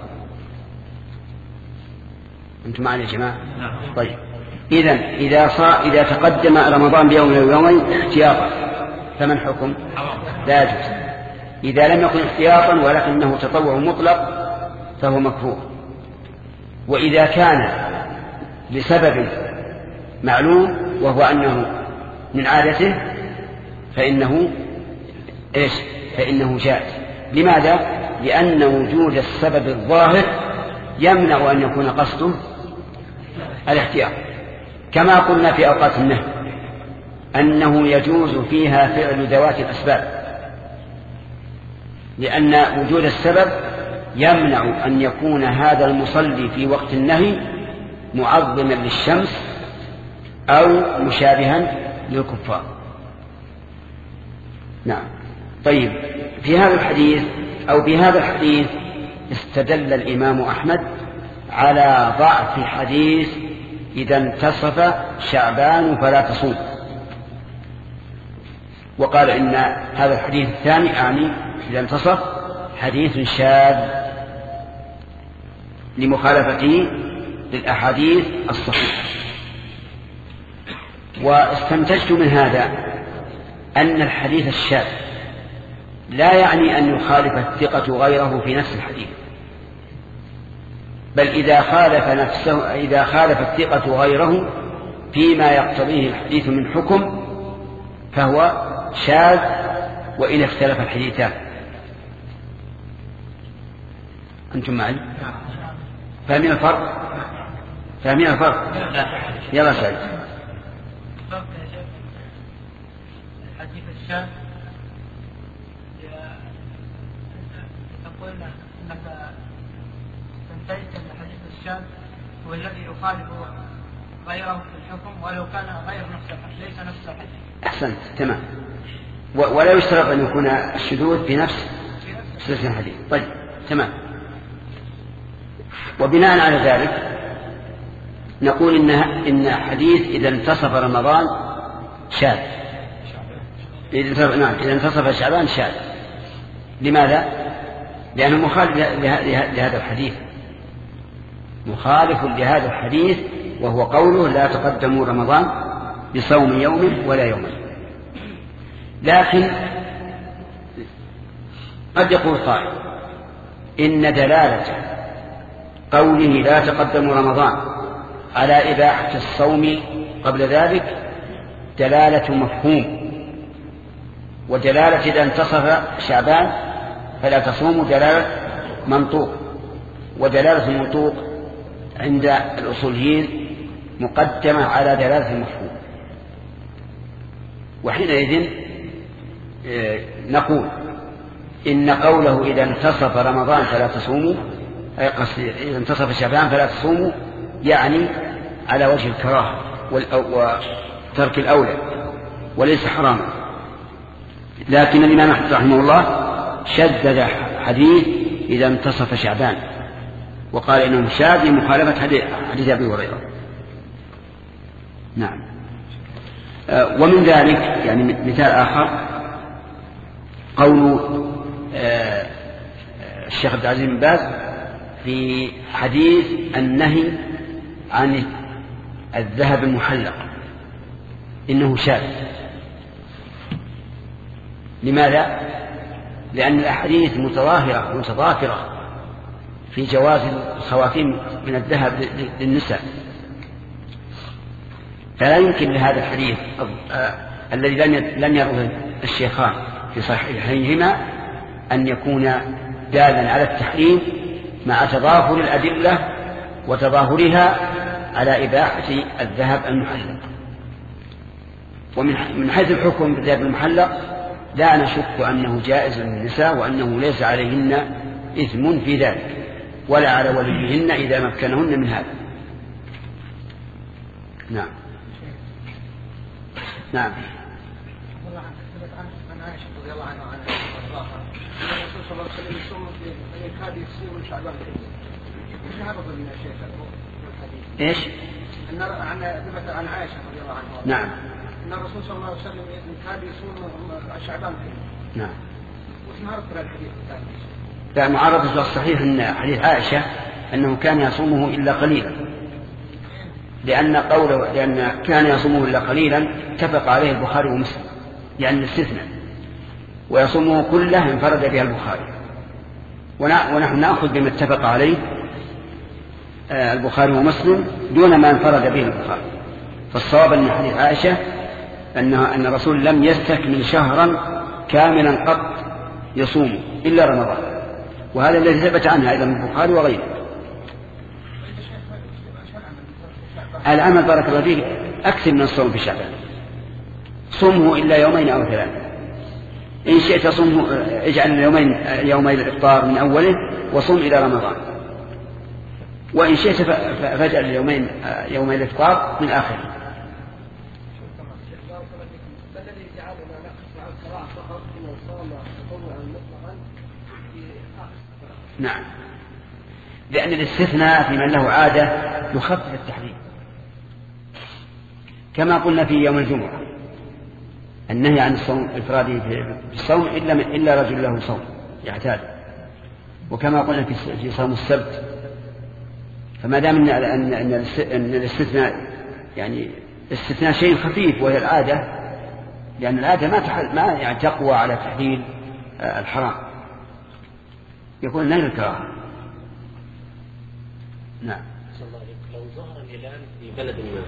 أنتم معنا يا جماعة؟ طيب، إذن إذا صار إذا تقدم رمضان بيوم أو يومين احتياطا فمن حكم؟ لا يجوز. إذا لم يكن احتياطا ولكنه تطوع مطلق فهو مكروه. وإذا كان لسبب معلوم وهو أنه من عادته فإنه إيش؟ فإنه جائز. لماذا؟ لأن وجود السبب الظاهر يمنع أن يكون قصده الاحتياط، كما قلنا في أوقات النهي أنه يجوز فيها فعل ذوات الأسباب، لأن وجود السبب يمنع أن يكون هذا المصلي في وقت النهي معظما للشمس أو مشابها للكفار. نعم. طيب، في هذا الحديث أو بهذا الحديث استدل الإمام أحمد على ضعف حديث إذا انتصف شعبان فلا تصوم، وقال إن هذا الحديث الثاني أعني إذا انتصف حديث شاذ لمخالفته للأحاديث الصحيحة. واستنتجت من هذا أن الحديث الشاذ لا يعني أن يخالف الثقة غيره في نفس الحديث، بل إذا خالف نفسه إذا خالف الثقة غيره فيما يقتضيه الحديث من حكم فهو شاذ وإن اختلف الحديثان. أنتم معي؟ فاهمين الفرق؟ فاهمين الفرق؟ يلا سعيد. الحديث الشاذ تقول أنك استنتجت أن الحديث الشاذ هو الذي يخالف غيره في الحكم ولو كان غير نفس الحديث ليس نفس الحديث. أحسنت تمام. ولا يشترط أن يكون الشذوذ في نفس سلسلة الحديث. طيب تمام. وبناء على ذلك نقول إن إن حديث إذا انتصف رمضان شاذ. نعم إذا انتصف شعبان شاذ. لماذا؟ لأنه مخالف لهذا الحديث، مخالف لهذا الحديث، وهو قوله لا تقدموا رمضان بصوم يوم ولا يومين. لكن قد يقول قائل إن دلالة قوله لا تقدموا رمضان على إباحة الصوم قبل ذلك دلالة مفهوم، ودلالة إذا انتصف شعبان فلا تصوموا دلالة منطوق، ودلالة المنطوق عند الأصوليين مقدمة على دلالة المفهوم. وحينئذ نقول إن قوله إذا انتصف رمضان فلا تصوموا، أي قصد إذا انتصف شعبان فلا تصوموا، يعني على وجه الكراهة وترك الأولى وليس حراما. لكن الإمام أحمد رحمه الله شدد حديث إذا انتصف شعبان وقال إنه شاذ لمخالفة حديث أبي هريرة. نعم. ومن ذلك يعني مثال آخر قول الشيخ عبد العزيز بن باز في حديث النهي عن الذهب المحلق إنه شاذ. لماذا؟ لأن الأحاديث متظاهرة متضافرة في جواز الخواتيم من الذهب للنساء، فلا يمكن لهذا الحديث الذي لم يروه الشيخان في صحيحيهما أن يكون دالا على التحريم مع تضافر الأدلة وتظاهرها على إباحة الذهب المحلق. ومن حيث الحكم بالذهب المحلق لا نشك أنه جائز للنساء وأنه ليس عليهن إثم في ذلك ولا على وليهن إذا مكنهن من هذا. نعم. نعم. والله عن عائشة رضي الله عنها وعن الرسول صلى الله عليه وسلم يصوم من كاد يصوم شعبان ايش هذا من الشيخ الحديث؟ ايش؟ ان عن ثبت عن عائشة رضي الله عنها. نعم. ان الرسول صلى الله عليه وسلم كاد يصوم شعبان. نعم. وش معرض الحديث الثاني؟ لا، معرضة الصحيح ان حديث عائشة انه كان يصومه الا قليلا، لأن قوله لأن كان يصومه إلا قليلا اتفق عليه البخاري ومسلم يعني الاستثناء، ويصومه كله انفرد بها البخاري، ونحن نأخذ بما اتفق عليه البخاري ومسلم دون ما انفرد به البخاري. فالصواب أن حديث عائشة أنه أن الرسول لم يستكمل شهرا كاملا قط يصوم إلا رمضان، وهذا الذي ثبت عنها أيضا من البخاري وغيره. العمل بارك الله فيك أكثر من الصوم في شعبان، صمه إلا يومين أو ثلاثة، إن شئت صمه اجعل يومين يومي الإفطار من أوله وصم إلى رمضان، وإن شئت فاجعل يومين يومي الإفطار من آخره. نعم، لأن الاستثناء في من له عادة يخفف التحريم، كما قلنا في يوم الجمعة النهي عن الصوم الإفرادي في الصوم إلا من إلا رجل له صوم يعتاد، وكما قلنا في صوم السبت. فما دام أن أن أن الاستثناء يعني استثناء شيء خفيف وهي العادة، لأن العادة ما تحل ما يعني تقوى على تحليل الحرام، يكون نهي الكراهة. نعم. لو ظهر الهلال في بلد ما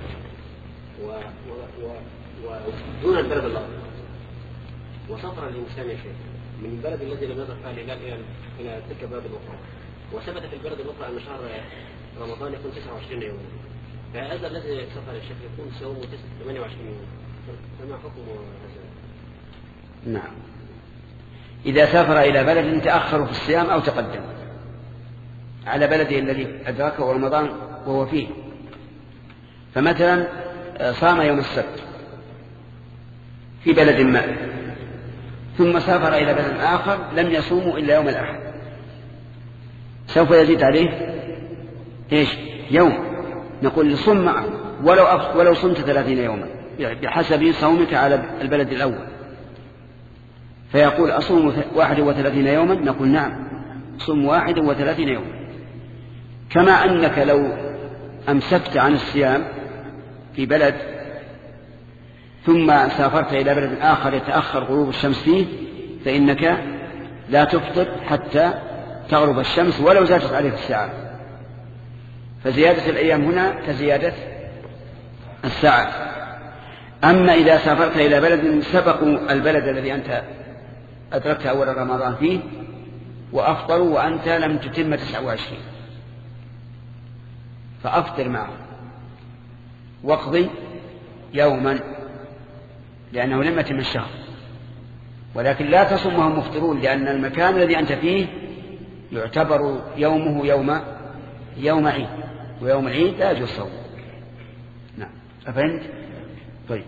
ودون البلد الآخر وسافر الإنسان يا شيخ من البلد الذي لم يظهر فيه الهلال إلى إلى تلك البلد الأخرى، وثبت في البلد الأخرى أن شهر رمضان يكون تسعة وعشرين يوما، فهذا الذي سافر الشيخ يكون صومه ثمانية وعشرين يوما، فما حكمه هذا؟ نعم، إذا سافر إلى بلد تأخر في الصيام أو تقدم على بلده الذي أدركه رمضان وهو فيه، فمثلا صام يوم السبت في بلد ما ثم سافر إلى بلد آخر لم يصوموا إلا يوم الأحد، سوف يزيد عليه إيش؟ يوم. نقول صم معه ولو ولو صمت ثلاثين يوما بحسب صومك على البلد الأول. فيقول أصوم واحد وثلاثين يوما، نقول نعم صم واحد وثلاثين يوما. كما أنك لو أمسكت عن الصيام في بلد ثم سافرت إلى بلد آخر يتأخر غروب الشمس فيه فإنك لا تفطر حتى تغرب الشمس ولو زادت عليك الساعات. فزيادة الأيام هنا كزيادة الساعات. أما إذا سافرت إلى بلد سبقوا البلد الذي أنت أدركت أول رمضان فيه وأفطروا وأنت لم تتم تسعة وعشرين، فأفطر معهم واقضي يوما لأنه لم يتم الشهر، ولكن لا تصم وهم مفطرون، لأن المكان الذي أنت فيه يعتبر يومه يوم يوم عيد، ويوم العيد لا يجوز صوم. نعم أفهمت؟ طيب.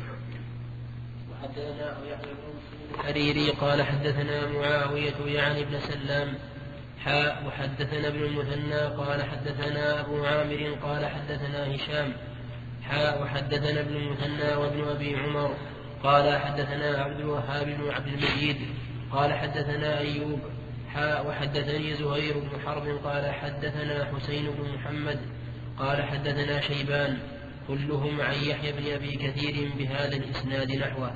وحدثنا يحيى بن الحريري قال حدثنا معاوية يعني بن سلام حاء وحدثنا ابن المثنى قال حدثنا أبو عامر قال حدثنا هشام حاء وحدثنا ابن المثنى وابن أبي عمر قال حدثنا عبد الوهاب بن عبد المجيد قال حدثنا أيوب حاء وحدثني زهير بن حرب قال حدثنا حسين بن محمد قال حدثنا شيبان كلهم عن يحيى بن أبي كثير بهذا الإسناد نحوه.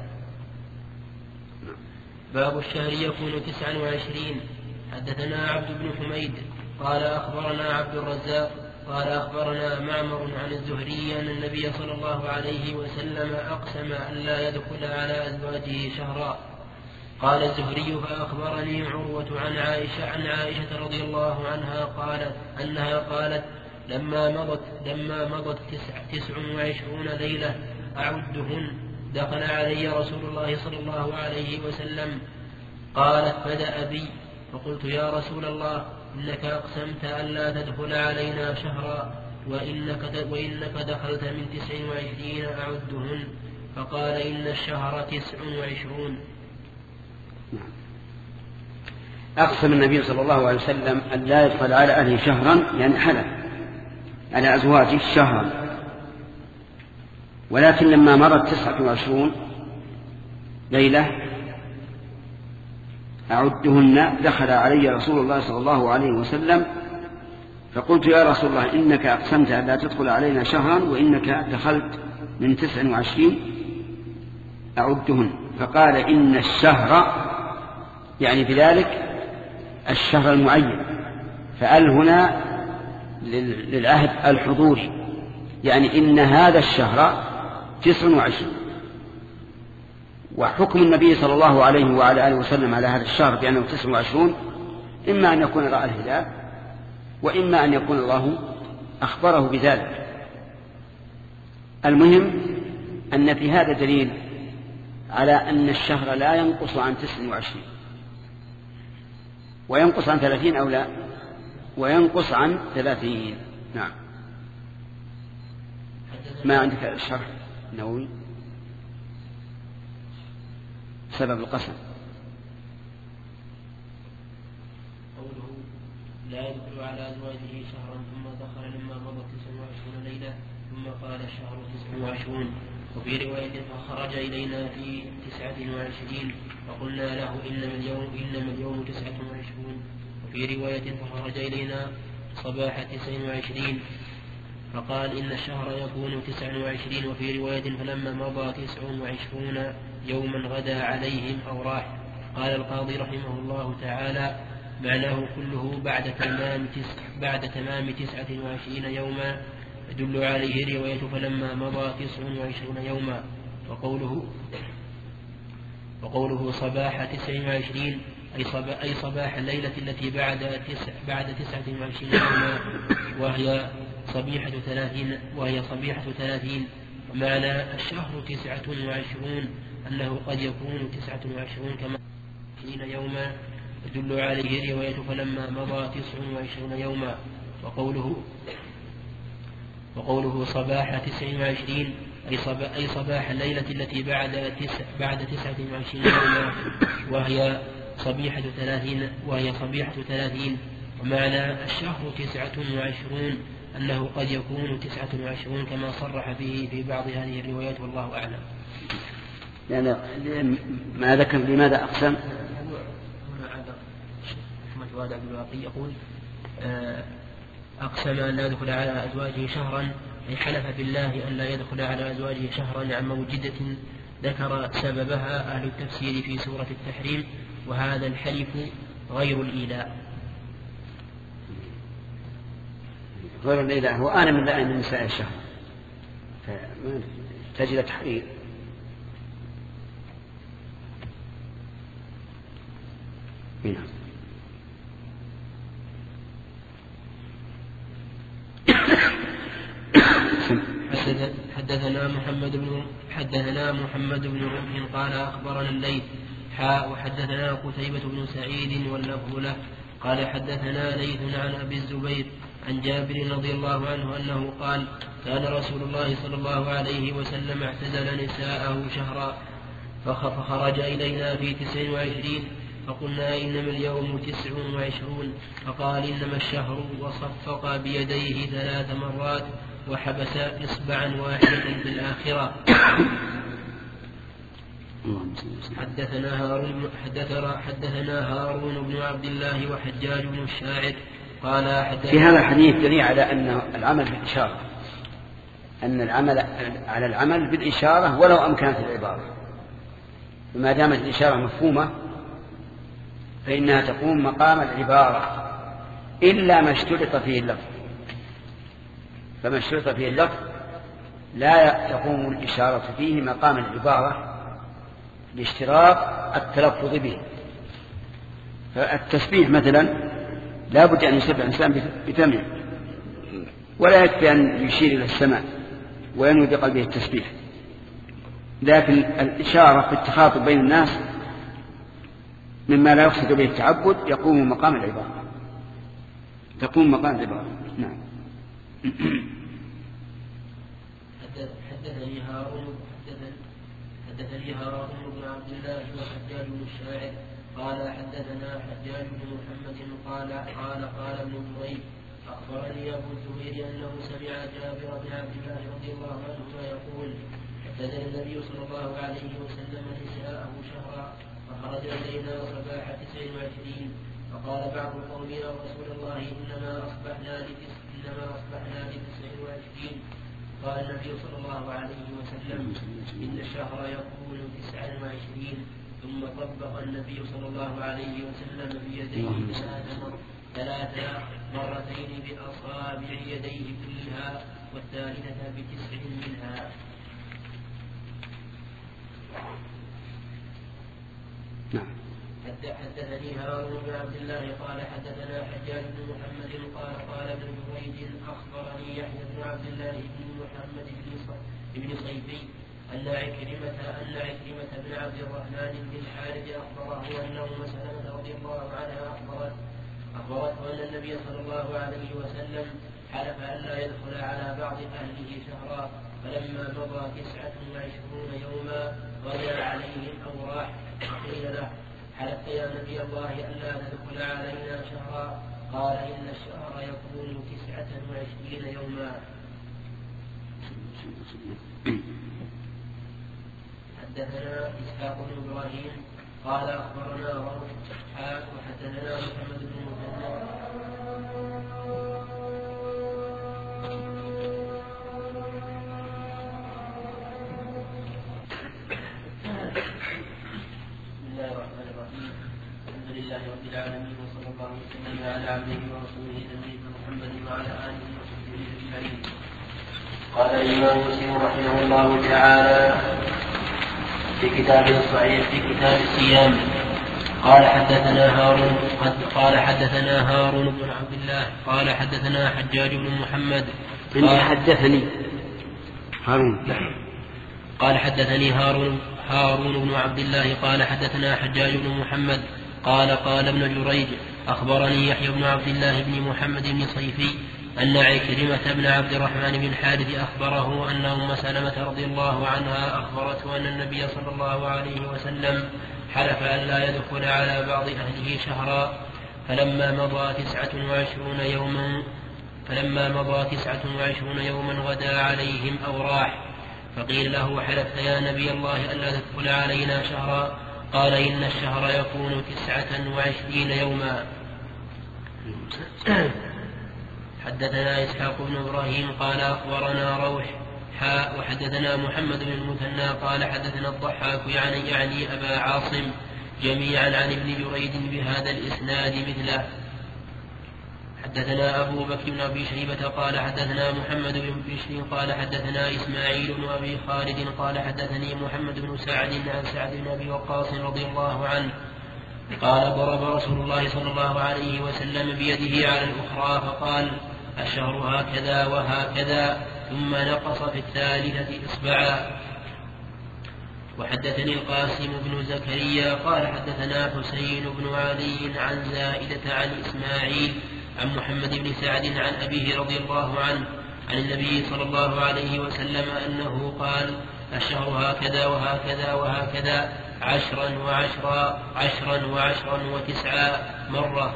باب الشهر يكون تسعا وعشرين. حدثنا عبد بن حميد قال أخبرنا عبد الرزاق قال أخبرنا معمر عن الزهري أن النبي صلى الله عليه وسلم أقسم أن لا يدخل على أزواجه شهرا. قال الزهري فأخبرني عروة عن عائشة عن عائشة رضي الله عنها قالت أنها قالت لما مضت لما مضت تسع, تسع وعشرون ليلة أعدهن دخل علي رسول الله صلى الله عليه وسلم. قالت بدأ بي فقلت يا رسول الله إنك أقسمت ألا تدخل علينا شهرا وإنك, وإنك دخلت من تسع وعشرين أعدهن. فقال إن الشهر تسع وعشرون. أقسم النبي صلى الله عليه وسلم أن لا يدخل على أهله شهرا، يعني حلف على أزواجه شهرا، ولكن لما مرت تسعة وعشرون ليلة أعدهن دخل علي رسول الله صلى الله عليه وسلم. فقلت يا رسول الله إنك أقسمت أن لا تدخل علينا شهرا وإنك دخلت من تسع وعشرين أعدهن. فقال إن الشهر يعني بذلك الشهر المعين، فأل هنا للعهد الحضوري، يعني إن هذا الشهر تسع وعشرين. وحكم النبي صلى الله عليه وعلى آله وسلم على هذا الشهر بأنه تسع وعشرون إما أن يكون رأى الهلال وإما أن يكون الله أخبره بذلك. المهم أن في هذا دليل على أن الشهر لا ينقص عن تسع وعشرين، وينقص عن ثلاثين أو لا، وينقص عن ثلاثين. نعم. ما عندك الشرح نووي سبب القسم؟ قوله لا يدخل على أزواجه شهرا ثم دخل لما مضت تسع وعشرون ليلة ثم قال الشهر تسع وعشرون. وفي رواية فخرج إلينا في تسعة وعشرين فقلنا له إنما اليوم, إنما اليوم تسعة وعشرون. وفي رواية فخرج إلينا صباح تسع وعشرين فقال إن الشهر يكون تسع وعشرين. وفي رواية فلما مضى تسع وعشرون يوما غدا عليهم أو راح. قال القاضي رحمه الله تعالى معناه كله بعد تمام تسع بعد تمام تسعة وعشرين يوما يدل عليه رواية فلما مضى تسع وعشرون يوما. وقوله وقوله صباح تسع وعشرين أي, صباح أي صباح الليلة التي بعد تسع بعد تسعة وعشرين يوما وهي صبيحة ثلاثين وهي صبيحة ثلاثين. ومعنى الشهر تسعة وعشرون أنه قد يكون تسعة وعشرون كما عشرين يوما يدل عليه رواية فلما مضى تسع وعشرون يوما. وقوله وقوله صباح تسع وعشرين أي صباح الليلة التي بعد تسع بعد تسعة وعشرين يوما وهي صبيحة ثلاثين وهي صبيحة ثلاثين. ومعنى الشهر تسعة وعشرون أنه قد يكون تسعة وعشرون كما صرح به في بعض هذه الروايات والله أعلم. يعني ما ذكر لماذا أقسم؟ أحمد عبد الواقي يقول أقسم أن لا يدخل على أزواجه شهرا، أي حلف بالله أن لا يدخل على أزواجه شهرا عن موجدة ذكر سببها أهل التفسير في سورة التحريم، وهذا الحلف غير الإيلاء. غير الإيلاء هو أنا من لأن النساء الشهر تجد تحرير. هنا حدثنا محمد بن حدثنا محمد بن رمح قال أخبرنا الليث حاء وحدثنا قتيبة بن سعيد واللفظ له قال حدثنا ليث عن أبي الزبير عن جابر رضي الله عنه أنه قال كان رسول الله صلى الله عليه وسلم اعتزل نساءه شهرا فخرج إلينا في تسع وعشرين فقلنا إنما اليوم تسع وعشرون فقال إنما الشهر وصفق بيديه ثلاث مرات وحبس إصبعا واحدة في الآخرة. حدثنا هارون حدثنا هارون بن عبد الله وحجاج بن الشاعر قال حدثنا. في هذا الحديث دليل على أن العمل بالإشارة أن العمل على العمل بالإشارة ولو أمكنت العبارة، وما دامت الإشارة مفهومة فإنها تقوم مقام العبارة إلا ما اشترط فيه اللفظ، فما اشترط فيه اللفظ لا تقوم الإشارة فيه مقام العبارة باشتراط التلفظ به. فالتسبيح مثلا لا بد أن يسبح الإنسان بفمه، ولا يكفي أن يشير إلى السماء وينوي بقلبه التسبيح، لكن الإشارة في التخاطب بين الناس مما لا يقصد به التعبد يقوم مقام العبارة تقوم مقام العبارة. نعم. حدثني هارون حدثني هارون بن عبد الله وحجاج بن الشاعر قال حدثنا حجاج بن محمد قال قال قال ابن جريج أخبرني أبو الزبير أنه سمع جابر بن عبد الله رضي الله عنهما يقول اعتزل النبي صلى الله عليه وسلم نساءه شهرا فخرج إلينا صباح تسع وعشرين فقال بعض القوم يا رسول الله إنما أصبحنا لتسع إنما أصبحنا لتسع وعشرين. قال النبي صلى الله عليه وسلم إن الشهر يكون تسعا وعشرين. ثم طبق النبي صلى الله عليه وسلم بيديه ثلاث مرتين بأصابع يديه كلها والثالثة بتسع منها. حدثني هارون بن عبد الله قال حدثنا حجاج بن محمد قال قال ابن جريج أخبرني يحيى بن عبد الله بن محمد بن صيفي أن عكرمة أن عكرمة بن عبد الرحمن بن الحارث أخبره أنه سلمة رضي الله عنها أخبرت أخبرته أن النبي صلى الله عليه وسلم حلف أن لا يدخل على بعض أهله شهرا فلما مضى تسعة وعشرون يوما غدا عليهم أو راح قيل له حلفت يا نبي الله أن لا تدخل علينا شهرا قال إن الشهر يكون تسعة وعشرين يوما. حدثنا إسحاق بن إبراهيم قال أخبرنا روح وحدثنا محمد بن مسلم لله رب العالمين وصلى الله وسلم على عبده ورسوله نبينا محمد وعلى اله وصحبه اجمعين. قال الامام مسلم رحمه الله تعالى في كتابه الصحيح في كتاب الصيام قال حدثنا هارون قال حدثنا هارون بن عبد الله قال حدثنا حجاج بن محمد قال حدثني هارون قال حدثني هارون هارون بن عبد الله قال حدثنا حجاج بن محمد قال قال ابن جريج أخبرني يحيى بن عبد الله بن محمد بن صيفي أن عكرمة بن عبد الرحمن بن الحارث أخبره أن أم سلمة رضي الله عنها أخبرته أن النبي صلى الله عليه وسلم حلف أن لا يدخل على بعض أهله شهرا، فلما مضى تسعة وعشرون يوما فلما مضى تسعة وعشرون يوما غدا عليهم أو راح، فقيل له: حلفت يا نبي الله ألا تدخل علينا شهرا؟ قال: إن الشهر يكون تسعة وعشرين يوما. حدثنا إسحاق بن إبراهيم قال أخبرنا روح حاء وحدثنا محمد بن المثنى قال حدثنا الضحاك يعني, يعني أبا عاصم جميعا عن ابن جريد بهذا الإسناد مثله. حدثنا أبو بكر بن أبي شيبة قال حدثنا محمد بن بشر قال حدثنا إسماعيل بن أبي خالد قال حدثني محمد بن سعد عن سعد بن أبي وقاص رضي الله عنه قال: ضرب رسول الله صلى الله عليه وسلم بيده على الأخرى فقال: الشهر هكذا وهكذا، ثم نقص في الثالثة إصبعا. وحدثني القاسم بن زكريا قال حدثنا حسين بن علي عن زائدة عن إسماعيل عن محمد بن سعد عن أبيه رضي الله عنه عن النبي صلى الله عليه وسلم أنه قال: الشهر هكذا وهكذا وهكذا عشرا وعشرا عشرا وعشرا وتسعا مرة.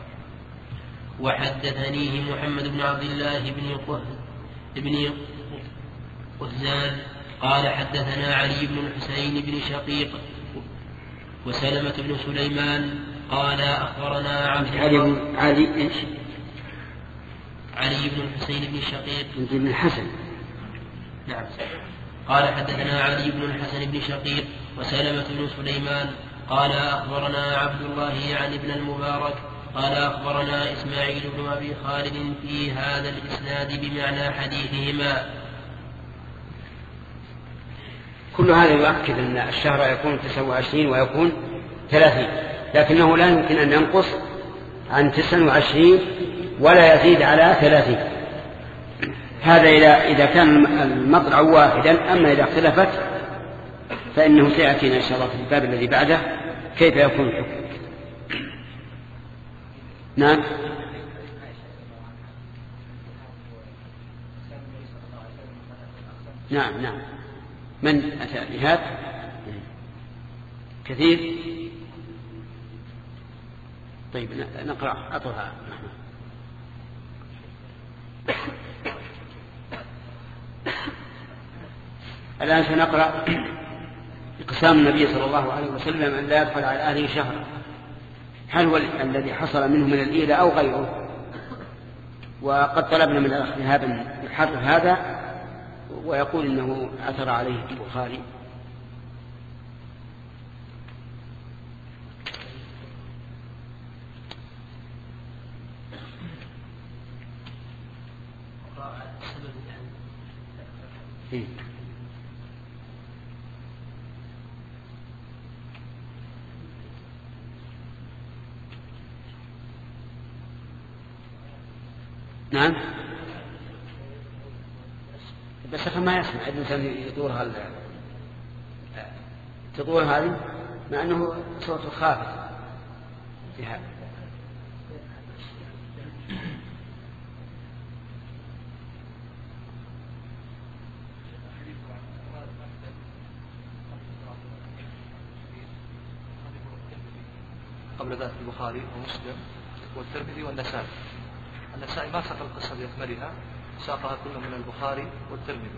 وحدثنيه محمد بن عبد الله بن قهزان قال حدثنا علي بن الحسين بن شقيق وسلمة بن سليمان قال أخبرنا عبد علي علي إيش؟ علي بن الحسين بن شقيق بن الحسن. نعم. قال حدثنا علي بن الحسن بن شقيق وسلمة بن سليمان قال أخبرنا عبد الله يعني ابن المبارك قال أخبرنا إسماعيل بن أبي خالد في هذا الإسناد بمعنى حديثهما. كل هذا يؤكد أن الشهر يكون تسعة وعشرين ويكون ثلاثين، لكنه لا يمكن أن ينقص عن تسعة وعشرين ولا يزيد على ثلاثين. هذا إذا كان المطلع واحدا، أما إذا اختلفت فإنه سيأتينا إن شاء الله في الباب الذي بعده كيف يكون الحكم. نعم. نعم نعم. من أتى بهذا كثير؟ طيب نقرأ أطرها. الآن سنقرأ اقسام النبي صلى الله عليه وسلم أن لا يدخل على أهله شهرا، هل هو الذي حصل منه من الإيذاء أو غيره؟ وقد طلبنا من الأخ هذا يحرر هذا ويقول إنه أثر عليه البخاري. إيه؟ نعم. بس ما يسمع الإنسان يطورها تطور هذه مع أنه صوت خافت في هذا. قبل ذلك البخاري ومسلم والترمذي والنسائي. النسائي ما ساق القصة بأكملها، ساقها كل من البخاري والترمذي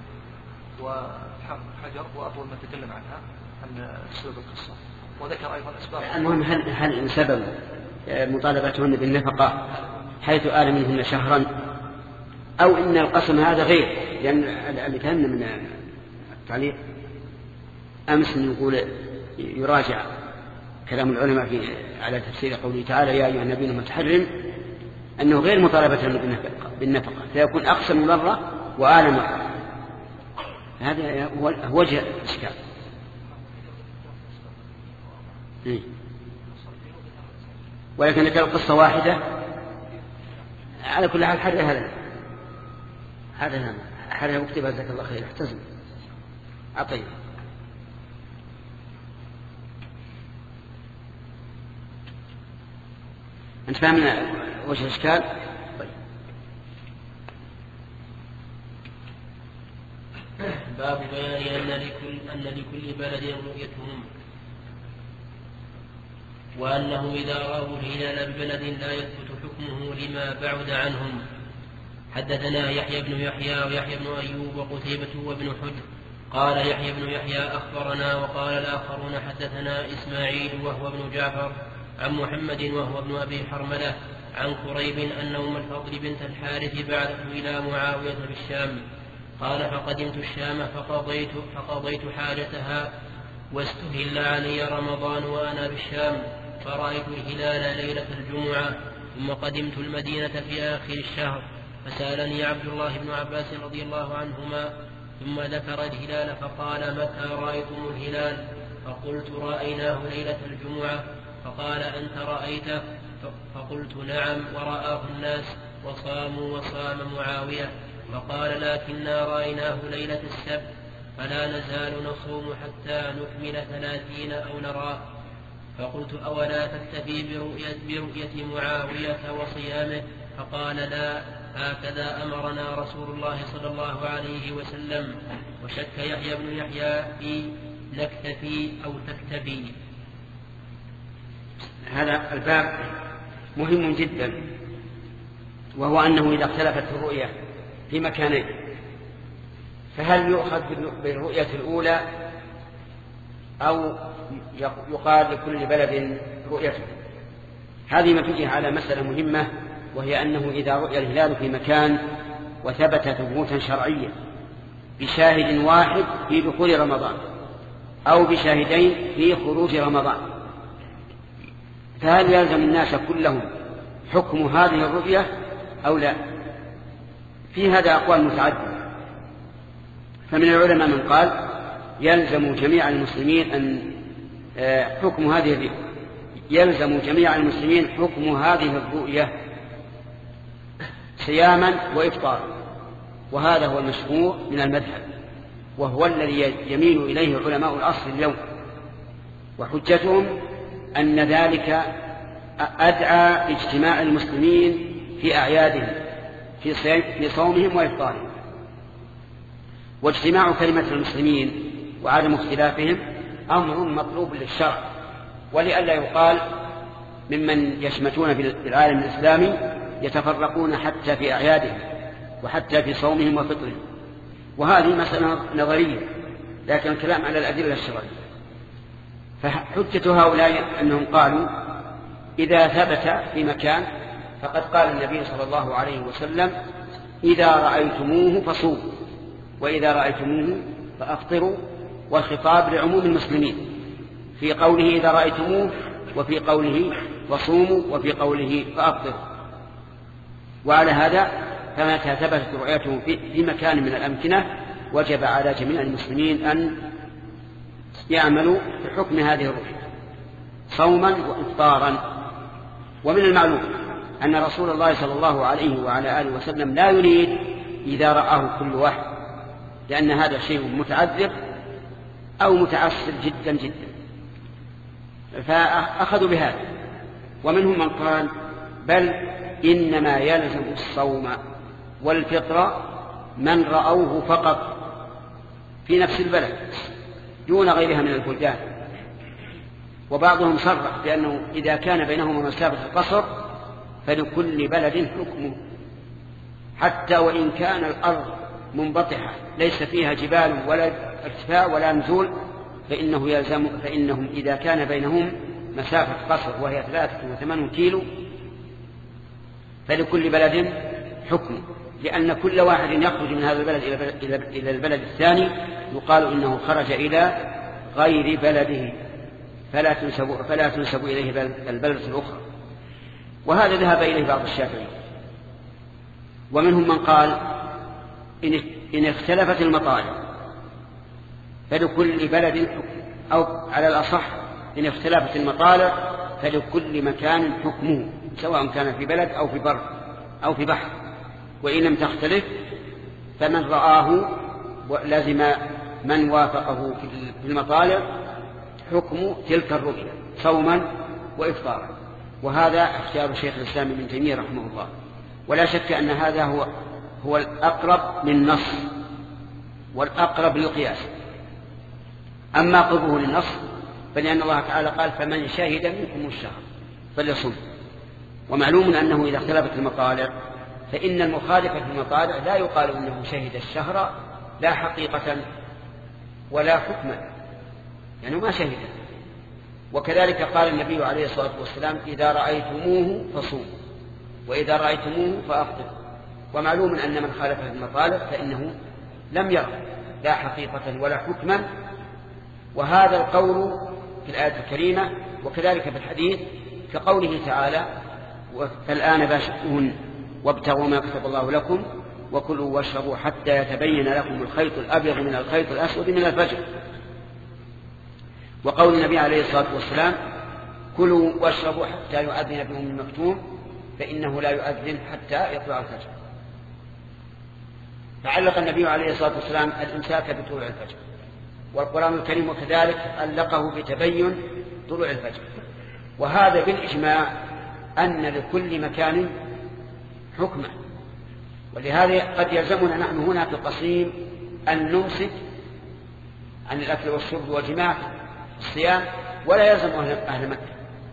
وحجر وأطول ما تكلم عنها عن سبب القصة، وذكر أيضا أسباب. المهم هل هل إن سبب مطالبتهن بالنفقة حيث آل منهن شهرا، أو إن القسم هذا غير، لأن اللي كان من التعليق أمس نقول يراجع كلام العلماء في على تفسير قوله تعالى: يا أيها النبي لم تحرم، أنه غير مطالبة بالنفقة، فيكون أقسم مرة وآل مرة. هذا هو وجه الإشكال. ولكن لك القصة واحدة على كل حال حرر هذا هذا حرر واكتبها جزاك الله خير. احتزم عطيه. أنت فاهمنا وجه الإشكال؟ طيب. باب بيان أن لكل, أن لكل بلد رؤيتهم، وأنه إذا رأوا الهلال ببلد لا يثبت حكمه لما بعد عنهم. حدثنا يحيى بن يحيى ويحيى بن أيوب وقتيبة وابن حجر. قال يحيى بن يحيى أخبرنا، وقال الآخرون حدثنا إسماعيل وهو ابن جعفر عن محمد وهو ابن أبي حرملة عن كريب أن أم الفضل بنت الحارث بعثت إلى معاوية بالشام. قال فقدمت الشام فقضيت, فقضيت حاجتها واستهل علي رمضان وأنا بالشام، فرأيت الهلال ليلة الجمعة، ثم قدمت المدينة في آخر الشهر، فسألني عبد الله بن عباس رضي الله عنهما، ثم ذكر الهلال فقال متى رأيتم الهلال؟ فقلت رأيناه ليلة الجمعة. فقال أنت رأيته؟ فقلت نعم، ورآه الناس وصاموا وصام معاوية. فقال لكننا رأيناه ليلة السبت، فلا نزال نصوم حتى نكمل ثلاثين أو نراه. فقلت أولا تكتفي برؤية, برؤية معاوية وصيامه؟ فقال لا، هكذا أمرنا رسول الله صلى الله عليه وسلم. وشك يحيى بن يحيى في نكتفي أو تكتفي. هذا الباب مهم جدا، وهو أنه إذا اختلفت الرؤية في مكانين، فهل يؤخذ بالرؤية الأولى أو يقال لكل بلد رؤيته؟ هذه مفيجة على مسألة مهمة، وهي أنه إذا رؤي الهلال في مكان وثبت ثبوتا شرعيا بشاهد واحد في دخول رمضان أو بشاهدين في خروج رمضان، فهل يلزم الناس كلهم حكم هذه الرؤية أو لا؟ في هذا أقوال متعددة. فمن العلماء من قال يلزم جميع المسلمين أن حكم هذه يلزم جميع المسلمين حكم هذه الرؤية صياما وإفطارا، وهذا هو المشهور من المذهب، وهو الذي يميل إليه علماء الأصل اليوم، وحجتهم أن ذلك أدعى اجتماع المسلمين في أعيادهم في صومهم وإفطارهم. واجتماع كلمة المسلمين وعدم اختلافهم أمر مطلوب للشرع، ولئلا يقال ممن يشمتون بالعالم الإسلامي يتفرقون حتى في أعيادهم وحتى في صومهم وفطرهم، وهذه مسألة نظرية، لكن الكلام على الأدلة الشرعية. فحجة هؤلاء أنهم قالوا إذا ثبت في مكان فقد قال النبي صلى الله عليه وسلم إذا رأيتموه فصوموا وإذا رأيتموه فأفطروا، والخطاب لعموم المسلمين في قوله إذا رأيتموه، وفي قوله فصوموا، وفي قوله فأفطروا. وعلى هذا فمتى ثبتت رؤيته في مكان من الأمكنة وجب على جميع المسلمين أن يعملوا بحكم هذه الرؤية صوما وإفطارا. ومن المعلوم أن رسول الله صلى الله عليه وعلى آله وسلم لا يريد إذا رآه كل واحد، لأن هذا شيء متعذر أو متعسر جدا جدا، فأخذوا بهذا. ومنهم من قال بل إنما يلزم الصوم والفطر من رأوه فقط في نفس البلد دون غيرها من البلدان. وبعضهم صرح بأنه إذا كان بينهما مسافة القصر فلكل بلد حكمه، حتى وإن كان الأرض منبطحة ليس فيها جبال ولا ارتفاع ولا نزول، فإنه يلزم فإنهم إذا كان بينهم مسافة قصر وهي ثلاثة وثمانون كيلو فلكل بلد حكم، لأن كل واحد يخرج من هذا البلد إلى البلد الثاني يقال إنه خرج إلى غير بلده فلا تنسب, فلا تنسب إليه البلد الأخرى. وهذا ذهب إليه بعض الشافعي. ومنهم من قال إن, إن اختلفت المطالع فلكل بلد حكم، أو على الأصح إن اختلفت المطالع فلكل مكان حكمه سواء كان في بلد أو في بر أو في بحر. وإن لم تختلف فمن رآه لازم من وافقه في المطالع حكم تلك الرؤيا صوما وإفطارا. وهذا اختيار شيخ الإسلام ابن تيمية رحمه الله، ولا شك أن هذا هو هو الأقرب من نص والأقرب للقياس. أما قربه للنص فلأن الله تعالى قال فمن شهد منكم الشهر فليصم. ومعلوم أنه إذا اختلفت المطالع فإن المخالف في المطالع لا يقال أنه شهد الشهر لا حقيقة ولا حكما، يعني ما شهد. وكذلك قال النبي عليه الصلاة والسلام إذا رأيتموه فصوموا وإذا رأيتموه فأفطروا. ومعلوم أن من خالف في المطالع فإنه لم يرى لا حقيقة ولا حكما. وهذا القول في الآية الكريمة وكذلك في الحديث كقوله تعالى فالآن باشروهن وابتغوا ما كتب الله لكم وكلوا واشربوا حتى يتبين لكم الخيط الأبيض من الخيط الأسود من الفجر. وقول النبي عليه الصلاة والسلام كلوا واشربوا حتى يؤذن بهم المكتوم فإنه لا يؤذن حتى يطلع الفجر. فعلق النبي عليه الصلاة والسلام الإمساك بطلوع الفجر، والقرآن الكريم وكذلك علقه بتبين طلوع الفجر. وهذا بالإجماع أن لكل مكان حكمة. ولهذا قد يلزمنا نحن هنا في القصيم أن نمسك عن الأكل والشرب والجماع الصيام ولا يلزم أهل مكة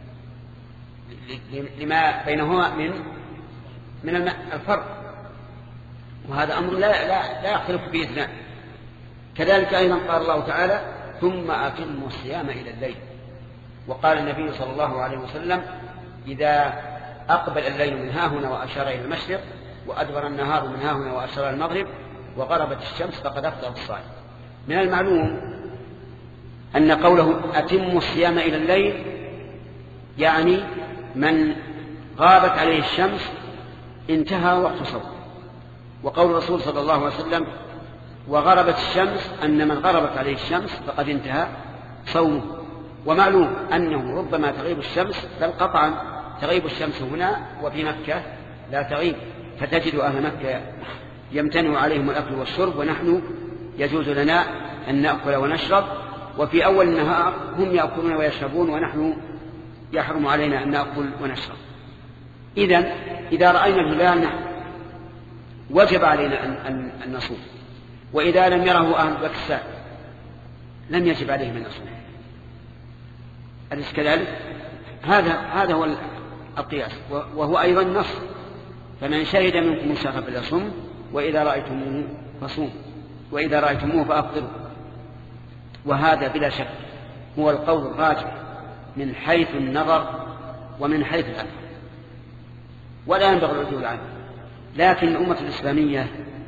لما بينهما من من الفرق. وهذا أمر لا لا لا يختلف به اثنان. كذلك أيضا قال الله تعالى ثم أتموا الصيام إلى الليل. وقال النبي صلى الله عليه وسلم إذا أقبل الليل من ها هنا وأشار إلى المشرق وأدبر النهار من ها هنا وأشار إلى المغرب وغربت الشمس فقد أفطر الصائم. من المعلوم أن قوله أتموا الصيام إلى الليل يعني من غابت عليه الشمس انتهى وقت صومه. وقول الرسول صلى الله عليه وسلم وغربت الشمس أن من غربت عليه الشمس فقد انتهى صومه. ومعلوم أنه ربما تغيب الشمس بل قطعا تغيب الشمس هنا وفي مكة لا تغيب، فتجد أهل مكة يمتنع عليهم الأكل والشرب ونحن يجوز لنا أن نأكل ونشرب، وفي أول النهار هم يأكلون ويشربون ونحن يحرم علينا أن نأكل ونشرب. إذن إذا رأينا الهلال وجب علينا أن, أن نصوم، وإذا لم يره أهل باكستان لم يجب عليهم أن نصوم. أليس كذلك؟ هذا هذا هو القياس، وهو أيضا نص فمن شهد منكم الشهر فليصم وإذا رأيتموه فصوم وإذا رأيتموه فأفطروا. وهذا بلا شك هو القول الراجح من حيث النظر ومن حيث الأثر، ولا ينبغي العدول عنه. لكن الأمة الإسلامية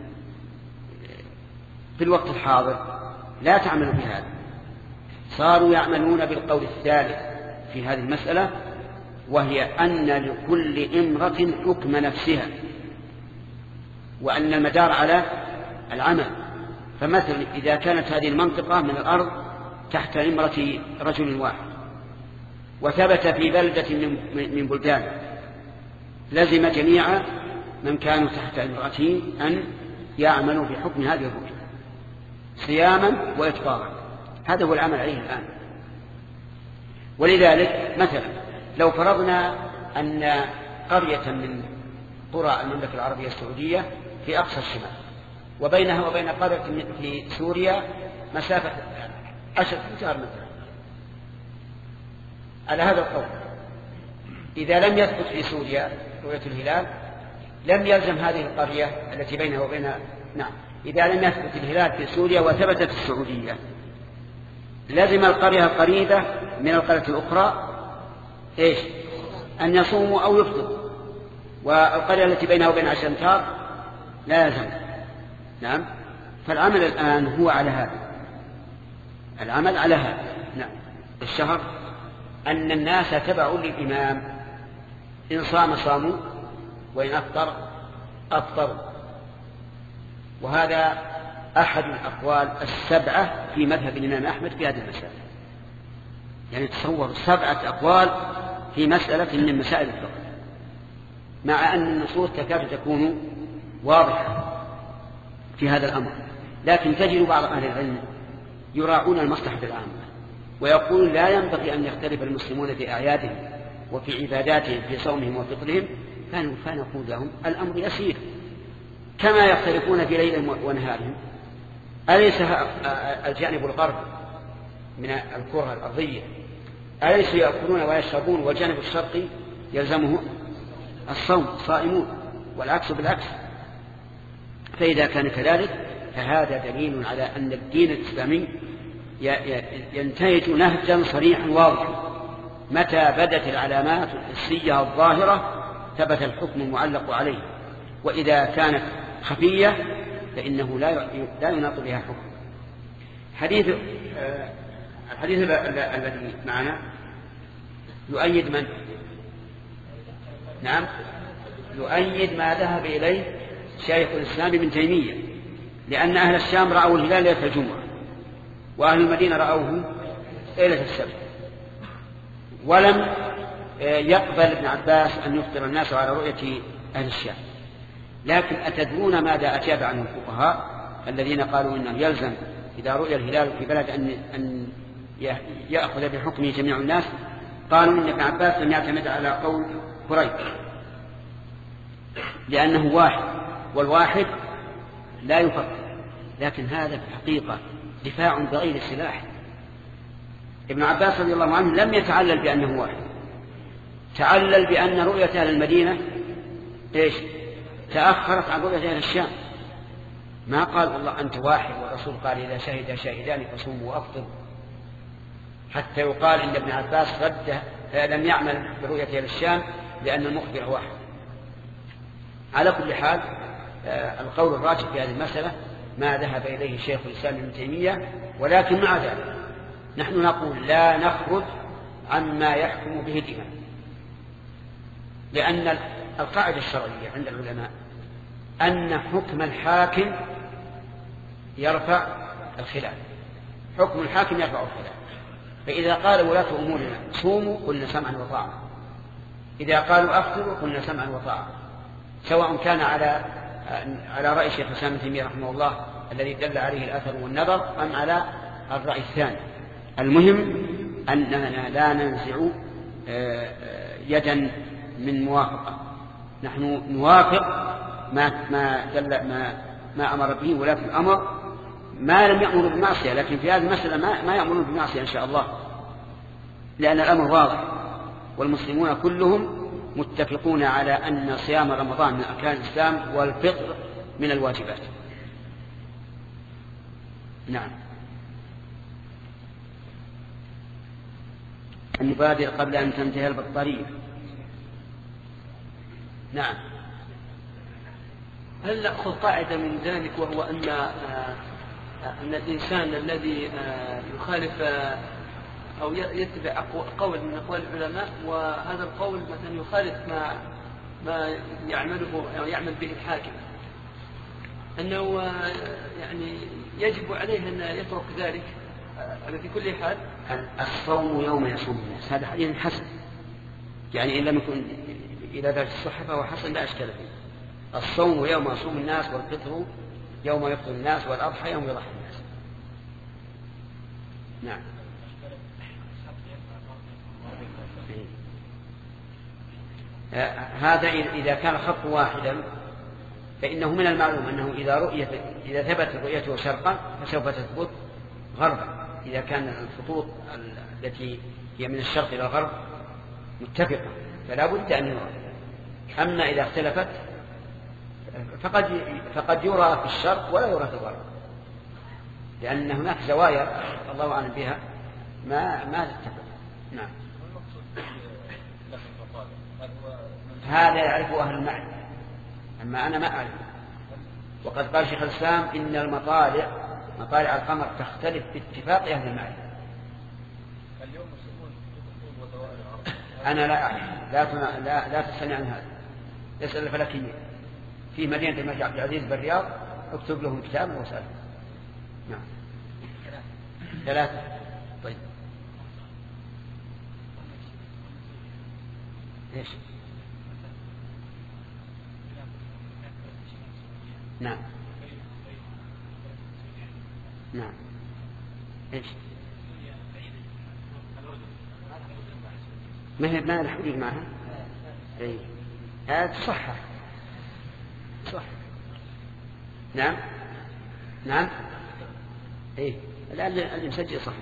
في الوقت الحاضر لا تعمل بهذا، صاروا يعملون بالقول الثالث في هذه المسألة، وهي أن لكل امرأة حكم نفسها وأن المدار على العمل. فمثلا إذا كانت هذه المنطقة من الأرض تحت امرة رجل واحد وثبت في بلدة من بلدان لزم جميع من كانوا تحت امرأته أن يعملوا بحكم هذه الرجل صياما وإفطارا. هذا هو العمل عليه الآن. ولذلك مثلا لو فرضنا أن قرية من قرى المملكة العربية السعودية في أقصى الشمال وبينها وبين قرية في سوريا مسافة عشرة أمتار مثلا، على هذا القول إذا لم يثبت في سوريا رؤية الهلال لم يلزم هذه القرية التي بينها وبين نعم إذا لم يثبت الهلال في سوريا وثبتت في السعودية لازم القرية القريبة من القرية الأخرى إيش أن يصوموا أو يفطروا، والقرية التي بينها وبين عشر أمتار لا يلزم. نعم. فالعمل الآن هو على هذا، العمل على هذا. نعم. الشهر أن الناس تبعوا للإمام، إن صام صاموا وإن أفطر أفطروا. وهذا أحد الأقوال السبعة في مذهب الإمام أحمد في هذه المسألة. يعني تصور سبعة أقوال في مسألة من مسائل الفقه، مع أن النصوص تكاد تكون واضحة في هذا الأمر، لكن تجد بعض أهل العلم يراعون المصلحة العامة ويقول لا ينبغي أن يختلف المسلمون في أعيادهم وفي عباداتهم في صومهم وفطرهم، فنقول لهم الأمر يسير كما يختلفون في ليل ونهارهم أليس الجانب الغربي من الكرة الأرضية أليس يأكلون ويشربون، والجانب الشرقي يلزمه الصوم صائمون، والعكس بالعكس. فإذا كان كذلك فهذا دليل على أن الدين الإسلامي ينتهج نهجا صريحا واضحا. متى بدت العلامات الحسية الظاهرة ثبت الحكم المعلق عليه، وإذا كانت خفية فإنه لا يناط بها حكم. حديث الحديث الذي معنا يؤيد من؟ نعم، يؤيد ما ذهب إليه شيخ الإسلام ابن تيمية، لأن أهل الشام رأوا الهلال ليلة الجمعة، وأهل المدينة رأوه ليلة السبت، ولم يقبل ابن عباس أن يفطر الناس على رؤية أهل الشام. لكن أتدرون ماذا أجاب عنه الفقهاء الذين قالوا إنه يلزم إذا رؤي الهلال في بلد أن أن يأخذ بحكمه جميع الناس؟ قالوا إن ابن عباس لم يعتمد على قول قريب، لأنه واحد، والواحد لا يفكر. لكن هذا في الحقيقة دفاع بغير سلاح. ابن عباس رضي الله عنه لم يتعلل بأنه واحد، تعلل بأن رؤية أهل المدينة إيش؟ تأخرت عن رؤية أهل الشام. ما قال والله أنت واحد، والرسول قال إذا شهد شاهدان فصوموا وأفطروا، حتى يقال إن ابن عباس رد لم يعمل برؤية أهل الشام لأن المخبر واحد. على كل حال القول الراجح في هذه المسألة ما ذهب إليه شيخ الإسلام ابن تيمية، ولكن مع ذلك نحن نقول لا نخرج عما يحكم به الإمام، لأن القاعدة الشرعية عند العلماء أن حكم الحاكم يرفع الخلاف، حكم الحاكم يرفع الخلاف. فإذا قال ولاة أمورنا صوموا قلنا سمعا وطاعة، إذا قالوا أفطروا قلنا سمعا وطاعة، سواء كان على على رأي شيخ الإسلام ابن تيمية رحمه الله الذي دل عليه الأثر والنظر، أم على الرأي الثاني. المهم أننا لا ننزع يدا من موافقة، نحن نوافق ما ما دل ما ما أمر به ولاة الأمر، ما لم يأمروا بالمعصية. لكن في هذه المسألة ما ما يأمرون بالمعصية إن شاء الله، لأن الأمر واضح، والمسلمون كلهم متفقون على أن صيام رمضان من أركان الإسلام والفطر من الواجبات. نعم. النبادر قبل أن تنتهي البطارية. نعم. هل نأخذ قاعدة من ذلك، وهو أن أن الإنسان الذي يخالف أو يتبع قول من أقوال العلماء، وهذا القول مثلا يخالف ما ما يعمله أو يعمل به الحاكم، أنه يعني يجب عليه أن يترك ذلك في كل حال؟ الصوم يوم يصوم الناس هذا حديث حسن، يعني إن لم يكن إلى ذلك الصحة فهو حسن لا أشكال فيه. الصوم يوم يصوم الناس، والفطر يوم يفطر الناس، والأضحى يوم يضحي الناس. نعم. هذا إذا كان خط واحدا فإنه من المعلوم أنه إذا رؤيت إذا ثبت رؤيته شرقا فسوف تثبت غربا، إذا كان الخطوط التي هي من الشرق إلى الغرب متفقة فلا بد أن يرى. أما إذا اختلفت فقد فقد يرى في الشرق ولا يرى في الغرب، لأن هناك زوايا الله أعلم بها ما ما تتفق. نعم. هذا يعرفه أهل المعنى، أما أنا ما أعرف. وقد قال شيخ الإسلام إن المطالع مطالع القمر تختلف باتفاق أهل المعنى. أنا لا أعرف، لا تنا... لا لا تسألني عن هذا، يسأل الفلكيين في مدينة الملك عبد العزيز بالرياض، اكتب لهم كتابا وسأل. نعم. ثلاثة. طيب. إيش؟ نعم. نعم. إيش؟ ما هي ما الحدود معها؟ إيه. هذا صح. صح. نعم. نعم. إيه اللي مسجل صح.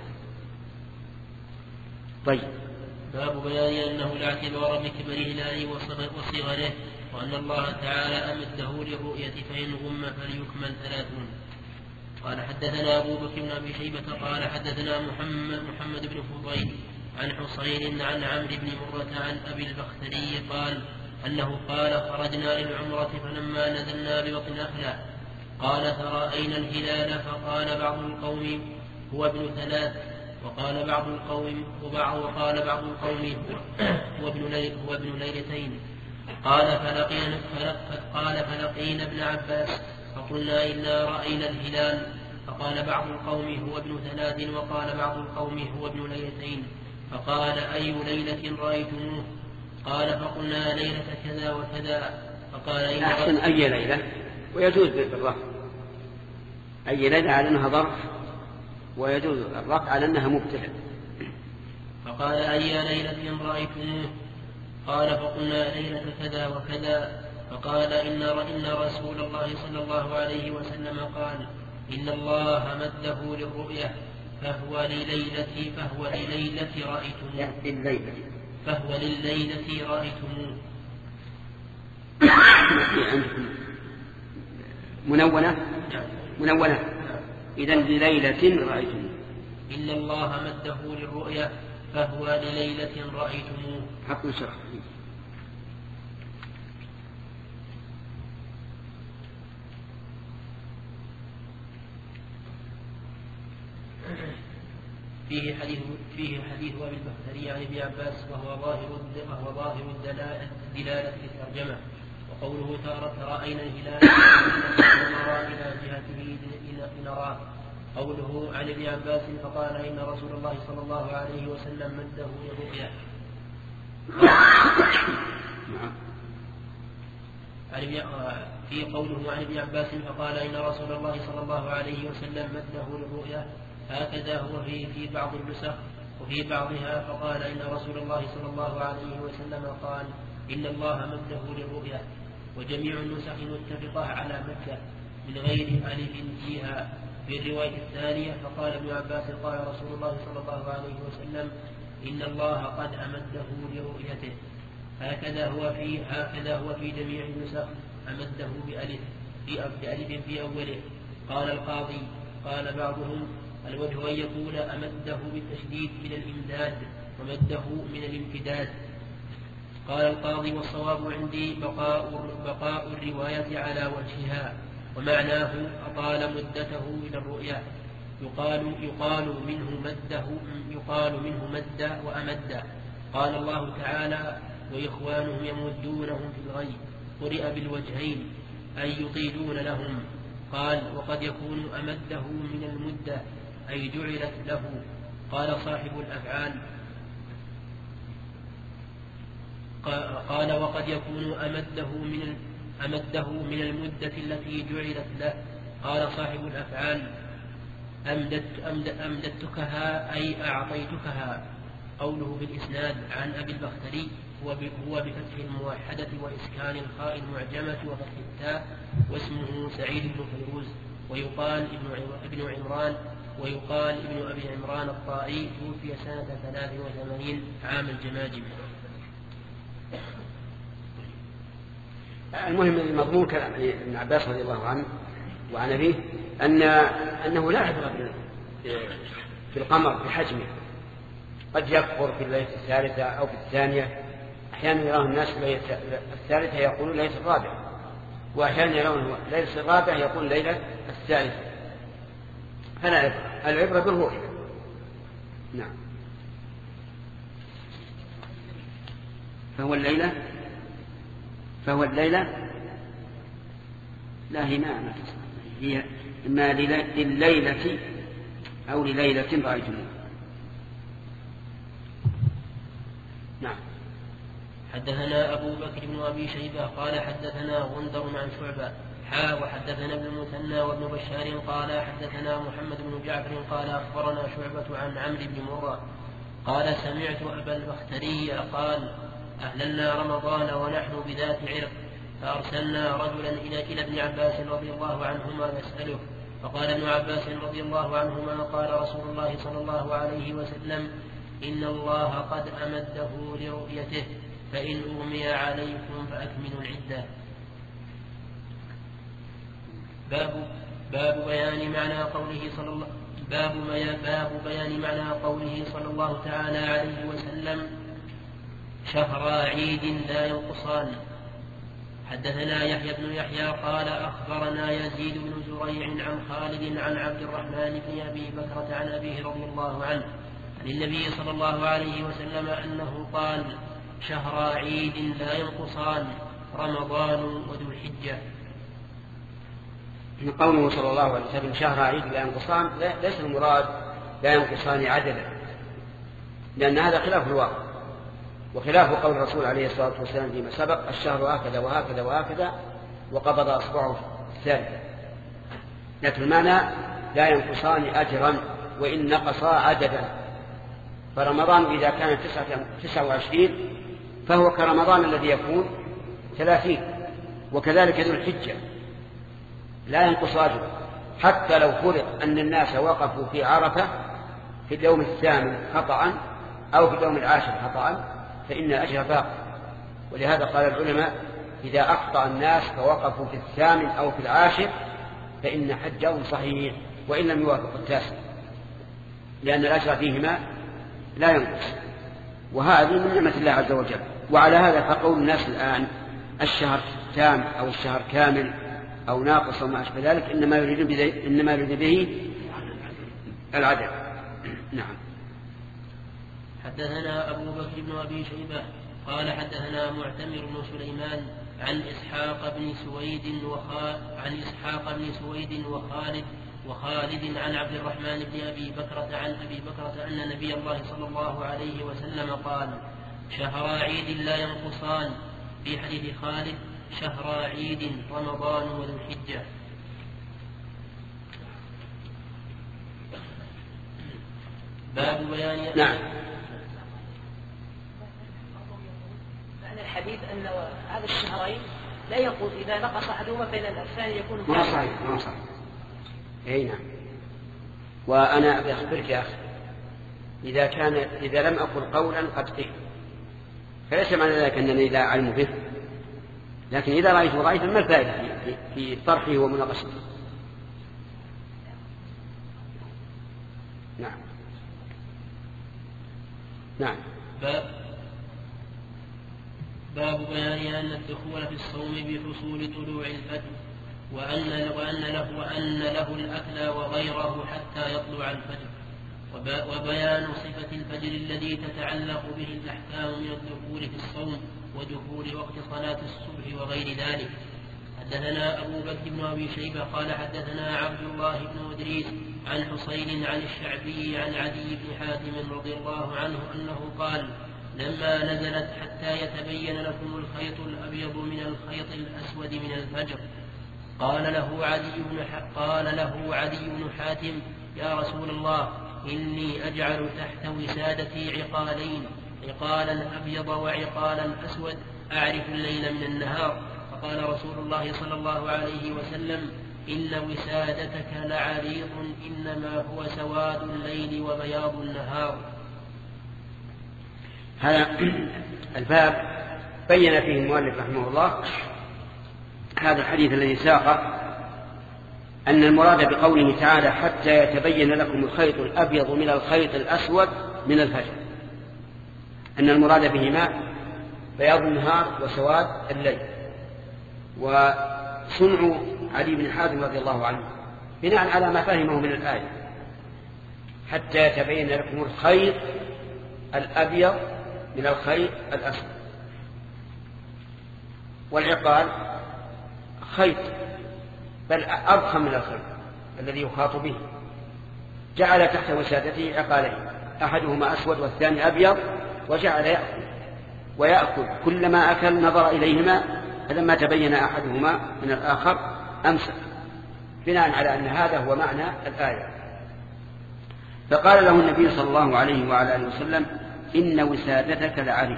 طيب. باب بيان أنه لا اعتبار بكبر هلاله وصغره، وأن الله تعالى أمده للرؤية فإن غم فليكمل ثلاثون. قال حدثنا أبو بكر بن أبي شيبة قال حدثنا محمد, محمد بن فضيل عن حصين عن عمرو بن مرة عن أبي البختري قال أنه قال خرجنا للعمرة فلما نزلنا ببطن نخلة قال فرأينا الهلال فقال بعض القوم هو ابن ثلاث وقال بعض القوم وبعض وقال بعض القوم هو ابن ليل هو ابن ليلتين. قال فلقينا قال فلقينا ابن عباس فقلنا إنا رأينا الهلال فقال بعض القوم هو ابن ثلاث وقال بعض القوم هو ابن ليلتين. فقال أي ليلة رأيتموه؟ قال فقلنا ليلة كذا وكذا. فقال إن أحسن أي ليلة ويجوز بالرفع أي ليلة على أنها ظرف ويجوز الرفع على أنها مبتدأ. فقال أي ليلة رأيتموه؟ قال فقلنا ليلة كذا وكذا. فقال إن إن رسول الله صلى الله عليه وسلم قال إن الله مده للرؤية فهو لليلة فهو لليلة رأيتموه الليلة فهو لليلة رأيتموه. عندكم منونة منونة إذن لليلة رأيتموه. إن الله مده للرؤية فهو لليلة رأيتموه. حق شرح. فيه حديث فيه حديث أبي البختري عن ابن عباس وهو ظاهر وهو ظاهر الدلالة في الترجمة. وقوله تارة رأينا الهلال نرى إلى جهته نراه. قوله عن ابن عباس فقال إن رسول الله صلى الله عليه وسلم مده للرؤيا. في قوله عن ابن عباس فقال إن رسول الله صلى الله عليه وسلم مده للرؤيا هكذا هو في في بعض النسخ وفي بعضها فقال إن رسول الله صلى الله عليه وسلم قال إن الله مده للرؤيا. وجميع النسخ متفقة على مده من غير ألف فيها. في الرواية الثانية فقال ابن عباس قال رسول الله صلى الله عليه وسلم إن الله قد أمده لرؤيته. هكذا هو في هكذا هو في جميع النسخ أمده بألف في بألف في أوله. قال القاضي قال بعضهم الوجه أن يقول أمده بالتشديد من الإمداد ومده من الامتداد. قال القاضي والصواب عندي بقاء, بقاء الرواية على وجهها ومعناه أطال مدته إلى الرؤيا. يقال, يقال منه مده يقال منه مد وأمد. قال الله تعالى وإخوانهم يمدونهم في الغي قرئ بالوجهين أي يطيلون لهم. قال وقد يكون أمده من المدة أي جعلت له. قال صاحب الأفعال قال وقد يكون أمده من أمده من المدة التي جعلت له. قال صاحب الأفعال أمدت أمد أمدتكها أي أعطيتكها. قوله بالإسناد عن أبي البختري هو بفتح الموحدة وإسكان الخاء المعجمة وفتح التاء واسمه سعيد بن فيروز ويقال ابن عمران ويقال ابن أبي عمران الطائي توفي سنة ثلاث وثمانين عام الجماجم. المهم المضمون كلام ابن عباس رضي الله عنه وعن أبيه أن أنه لا عبرة في القمر بحجمه. قد يكبر في الليلة الثالثة أو في الثانية. أحيانا يراه الناس الليلة الثالثة يقولون ليلة الرابعة وأحيانا يرون ليلة الرابعة يقول ليلة الثالثة. فلا عبرة. العبرة بالرؤية. نعم. فهو الليلة فهو الليلة لا هي ما هي إما لليلة أو لليلة رأيتموها. نعم. حدثنا أبو بكر بن أبي شيبة قال حدثنا غندر عن شعبة حا وحدثنا ابن المثنى وابن بشار قال حدثنا محمد بن جعفر قال أخبرنا شعبة عن عمرو بن مرة قال سمعت أبا البختري قال أهللنا رمضان ونحن بذات عرق فأرسلنا رجلا إلى ابن عباس رضي الله عنهما يسأله فقال ابن عباس رضي الله عنهما قال رسول الله صلى الله عليه وسلم إن الله قد أمده لرؤيته فإن أغمي عليكم فأكملوا العدة. باب باب بيان معنى قوله صلى الله باب باب بيان معنى قوله صلى الله تعالى عليه وسلم شهر عيد لا ينقصان. حدثنا يحيى بن يحيى قال أخبرنا يزيد بن زريع عن خالد عن عبد الرحمن بن أبي بكرة عن أبيه رضي الله عنه عن النبي صلى الله عليه وسلم أنه قال شهر عيد لا ينقصان رمضان وذو الحجة. من قوله صلى الله عليه وسلم شهر عيد لا ينقصان ليس المراد لا ينقصان عددا، لأن هذا خلاف الواقع وخلاف قول الرسول عليه الصلاة والسلام فيما سبق الشهر هكذا وهكذا وهكذا وقبض أصبعه الثالثة، لكن المعنى لا ينقصان أجرا وإن نقصا عددا. فرمضان إذا كان تسعة وعشرين فهو كرمضان الذي يكون ثلاثين، وكذلك ذو الحجة لا ينقص أجرا حتى لو فرض أن الناس وقفوا في عرفة في اليوم الثامن خطأ أو في اليوم العاشر خطأ فإن الأجر باق. ولهذا قال العلماء إذا أخطأ الناس فوقفوا في الثامن أو في العاشر فإن حجهم صحيح وإن لم يوافق التاسع، لأن الأجر فيهما لا ينقص، وهذه من نعمة الله عز وجل. وعلى هذا فقول الناس الآن الشهر تام أو الشهر كامل أو ناقص وما أشبه ذلك إنما يريد به, إنما يريد به العدد. نعم. حدثنا أبو بكر بن أبي شيبة قال حدثنا معتمر بن سليمان عن إسحاق بن سويد وخا... عن إسحاق بن سويد وخالد وخالد عن عبد الرحمن بن أبي بكرة عن أبي بكرة أن نبي الله صلى الله عليه وسلم قال شهر عيد لا ينقصان. في حديث خالد شهر عيد رمضان وذو الحجة. باب بيان نعم. معنى الحديث أن هذا الشهرين لا يقول إذا نقص أحدهما فإن الثاني يكون ما صحيح ما صحيح. أي نعم. وأنا أبي أخبرك يا أخي إذا كان إذا لم أقل قولا قد قيل فليس معنى ذلك أنني لا أعلم به، لكن إذا رأيت ضعيفا ما الفائدة في طرحه ومناقشته. نعم. نعم. باب باب بيان أن الدخول في الصوم بحصول طلوع الفجر وأن وأن له وأن له الأكل وغيره حتى يطلع الفجر، وبيان صفة الفجر الذي تتعلق به الأحكام من الدخول في الصوم ودخول وقت صلاة الصبح وغير ذلك. حدثنا أبو بكر بن أبي شيبة قال حدثنا عبد الله بن إدريس عن حسين عن الشعبي عن عدي بن حاتم رضي الله عنه أنه قال لما نزلت حتى يتبين لكم الخيط الأبيض من الخيط الأسود من الفجر قال له عدي بن قال له عدي بن حاتم يا رسول الله إني أجعل تحت وسادتي عقالين، عقالا أبيض وعقالا أسود أعرف الليل من النهار. فقال رسول الله صلى الله عليه وسلم إن وسادتك لعريض إنما هو سواد الليل وبياض النهار. هذا الباب بين فيه المؤلف رحمه الله هذا الحديث الذي ساقه أن المراد بقوله تعالى حتى يتبين لكم الخيط الأبيض من الخيط الأسود من الفجر أن المراد بهما بياض النهار وسواد الليل. وصنع علي بن حاتم رضي الله عنه بناء على ما فهمه من الآية حتى يتبين لكم الخيط الأبيض من الخيط الأسود. والعقال خيط بل أضخم من الخيط الذي يخاط به، جعل تحت وسادته عقالين أحدهما أسود والثاني أبيض وجعل يأكل ويأكل كلما أكل نظر إليهما فلما تبين أحدهما من الآخر أمسك، بناء على أن هذا هو معنى الآية. فقال له النبي صلى الله عليه وعلى آله وسلم إن وسادتك لعريض،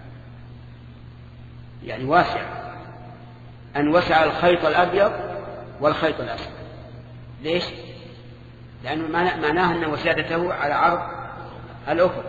يعني واسع، أن وسع الخيط الأبيض والخيط الأسود. ليش؟ لأنه معناه أن وسادته على عرض الأفق.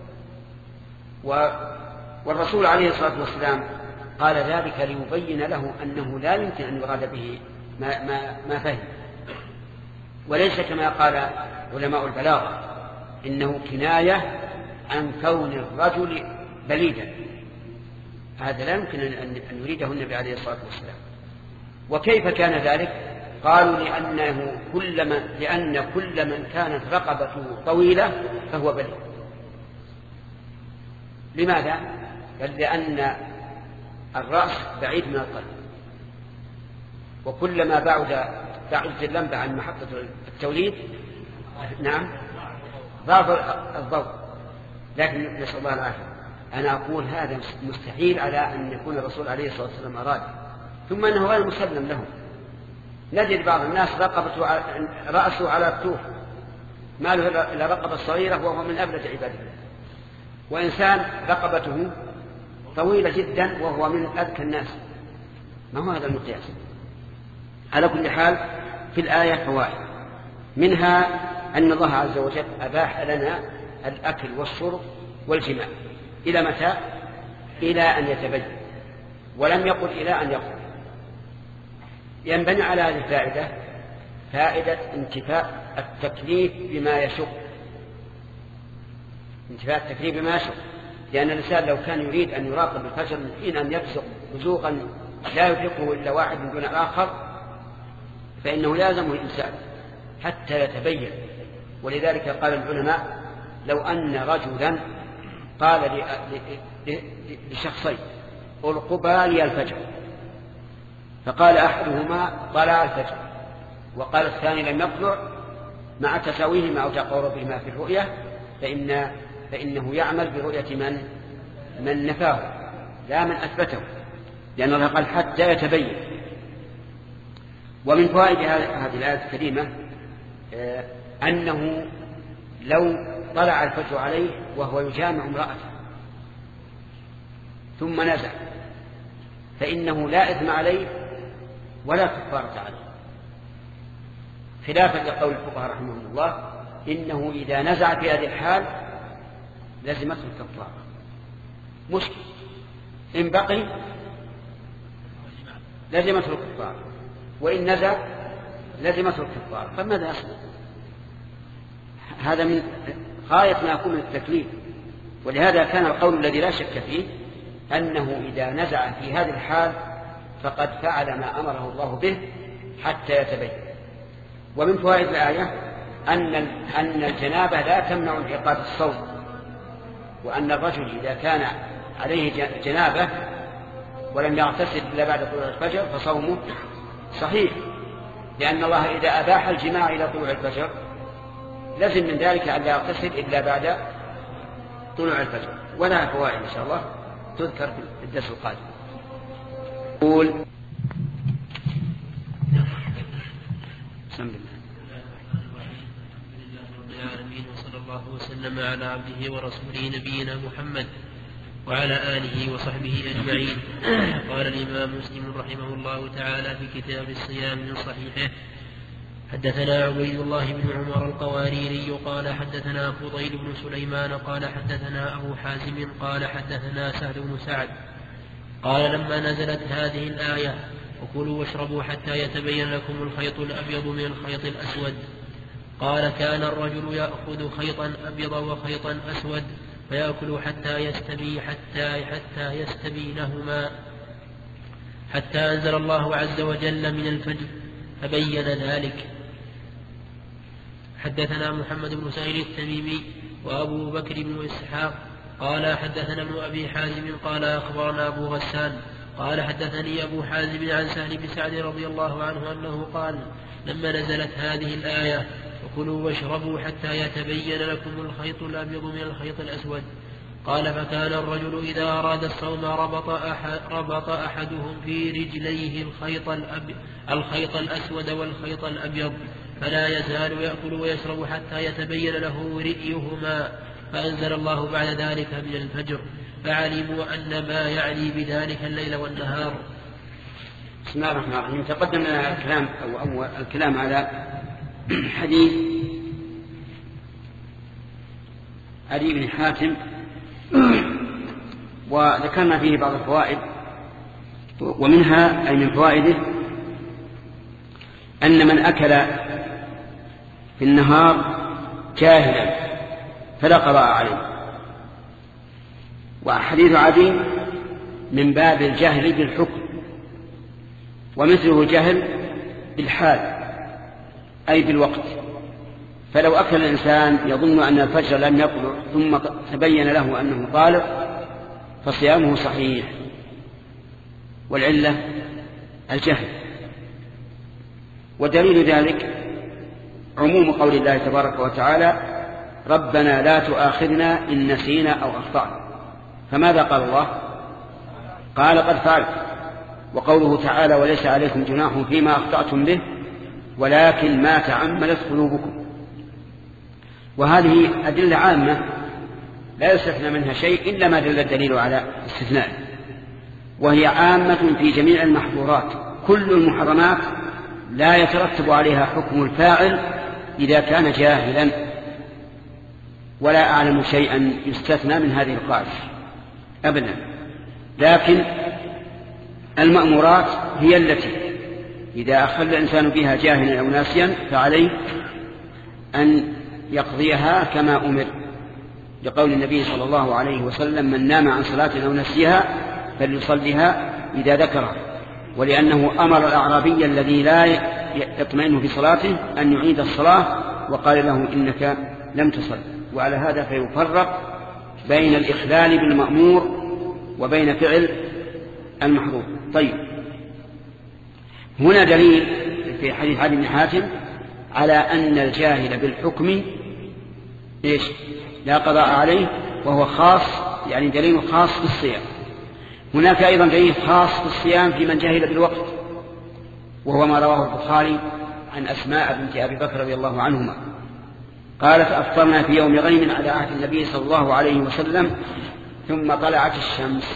والرسول عليه الصلاة والسلام قال ذلك ليبين له أنه لا يمكن أن يراد به ما, ما, ما فهم، وليس كما قال علماء البلاغة إنه كناية عن كون الرجل بليدا، هذا لا يمكن أن يريده النبي عليه الصلاة والسلام. وكيف كان ذلك؟ قالوا لأنه كل من لأن كل من كانت رقبته طويلة فهو بليد. لماذا؟ بل لأن الرأس بعيد من القلب، وكلما بعد بعد اللمبة عن محطة التوليد نعم ضعف الضوء. لكن نسأل الله العافية. أنا أقول هذا مستحيل على أن يكون الرسول عليه الصلاة والسلام أراد، ثم أنه غير مسلم له. نجد بعض الناس رقبته رأسه على الطوف، ما له إلا رقبة صغيرة وهو من أبلد عباده، وإنسان رقبته طويلة جدا وهو من أذكى الناس. ما هو هذا المقياس؟ على كل حال في الآية فوائد، منها أن الله عز وجل أباح لنا الأكل والشرب والجماع إلى متى؟ إلى أن يتبين، ولم يقل إلى أن يقل. ينبني على هذه الفائدة فائدة انتفاء التكليف بما يشق، انتفاء التكليف بما يشق، لأن الإنسان لو كان يريد أن يراقب الفجر من حين أن يبزغ بزوغا لا يفرقه إلا واحد من دون الآخر فإنه لازم الإنسان حتى يتبين. ولذلك قال العلماء لو أن رجلا قال لشخصين ارقبا لي الفجر، فقال أحدهما طلع الفجر وقال الثاني لم يطلع، مع تساويهما أو تقاربهما في الرؤية، فإن فإنه يعمل برؤية من من نفاه لا من أثبته، لأن الله قال حتى يتبين. ومن فوائد هذه الآية الكريمة أنه لو طلع الفجر عليه وهو يجامع امرأته ثم نزع فإنه لا إثم عليه ولا كفارة عليه، خلافا لقول الفقهاء رحمهم الله إنه إذا نزع في هذه الحال لازمته الكفارة. مشكل إن بقي لازمته الكفارة، وإن نزع لازمته الكفارة، فماذا يصنع؟ هذا من غاية ما يكون من التكليف. ولهذا كان القول الذي لا شك فيه أنه إذا نزع في هذه الحال فقد فعل ما أمره الله به حتى يتبين. ومن فوائد الآية أن أن الجنابة لا تمنع انعقاد الصوم، وأن الرجل إذا كان عليه جنابة ولم يغتسل إلا بعد طلوع الفجر فصومه صحيح، لأن الله إذا أباح الجماع إلى طلوع الفجر لازم من ذلك أن لا يغتسل إلا بعد طلوع الفجر. ولها فوائد إن شاء الله تذكر في الدرس القادم. قول بسم الله رب العالمين، وصلى الله وسلم على عبده ورسوله نبينا محمد وعلى آله وصحبه أجمعين. قال الإمام مسلم رحمه الله تعالى في كتاب الصيام من صحيحه: حدثنا عبيد الله بن عمر القواريري قال حدثنا فضيل بن سليمان قال حدثنا أبو حازم قال حدثنا سهل بن سعد قال لما نزلت هذه الآية: وكلوا واشربوا حتى يتبين لكم الخيط الأبيض من الخيط الأسود، قال: كان الرجل يأخذ خيطا أبيض وخيطا أسود فيأكل حتى يستبي حتى حتى يستبينهما، حتى أنزل الله عز وجل من الفجر فبين ذلك. حدثنا محمد بن سعيد التميمي وأبو بكر بن إسحاق قال حدثنا ابن أبي حازم قال أخبرنا أبو غسان قال حدثني أبو حازم عن سهل بن سعد رضي الله عنه أنه قال: لما نزلت هذه الآية: وكلوا واشربوا حتى يتبين لكم الخيط الأبيض من الخيط الأسود، قال: فكان الرجل إذا أراد الصوم ربط, أحد ربط أحدهم في رجليه الخيط, الخيط الأسود والخيط الأبيض، فلا يزال يأكل ويشرب حتى يتبين له رئيهما، فأنزل الله بعد ذلك من الفجر، فعلموا أن ما يعني بذلك الليل والنهار. بسم الله الرحمن الرحيم. تقدم لنا الكلام أو أول الكلام على حديث علي بن حاتم، وذكرنا فيه بعض الفوائد، ومنها أي من فوائده أن من أكل في النهار جاهلا فلا قضاء عليه. وحديث عدي من باب الجهل بالحكم، ومثله جهل بالحال أي بالوقت. فلو أكل الإنسان يظن أن الفجر لم يطلع ثم تبين له أنه طالع فصيامه صحيح، والعلة الجهل. ودليل ذلك عموم قول الله تبارك وتعالى: ربنا لا تؤاخذنا إن نسينا أو أخطأنا. فماذا قال الله؟ قال قد فعلت. وقوله تعالى: وليس عليكم جناح فيما أخطأتم به ولكن ما تعمدت قلوبكم. وهذه أدلة عامة لا يستثنى منها شيء إلا ما دل الدليل على استثناء، وهي عامة في جميع المحظورات. كل المحرمات لا يترتب عليها حكم الفاعل إذا كان جاهلا، ولا أعلم شيئا يستثنى من هذه القاعدة أبدا. لكن المأمورات هي التي إذا أخل الإنسان بها جاهلا أو ناسيا فعليه أن يقضيها كما أمر، لقول النبي صلى الله عليه وسلم: من نام عن صلاة أو نسيها فليصلها إذا ذكرها. ولأنه أمر الأعرابي الذي لا يطمئن في صلاته أن يعيد الصلاة وقال له: إنك لم تصل. وعلى هذا فيفرق بين الإخلال بالمأمور وبين فعل المحظور. طيب، هنا دليل في حديث علي بن حاتم على أن الجاهل بالحكم إيش؟ لا قضاء عليه، وهو خاص، يعني دليل خاص بالصيام. هناك أيضا دليل خاص بالصيام في من جاهل بالوقت، وهو ما رواه البخاري عن أسماء بنت أبي بكر رضي الله عنهما قالت: أفطرنا في يوم غيم على عهد النبي صلى الله عليه وسلم ثم طلعت الشمس،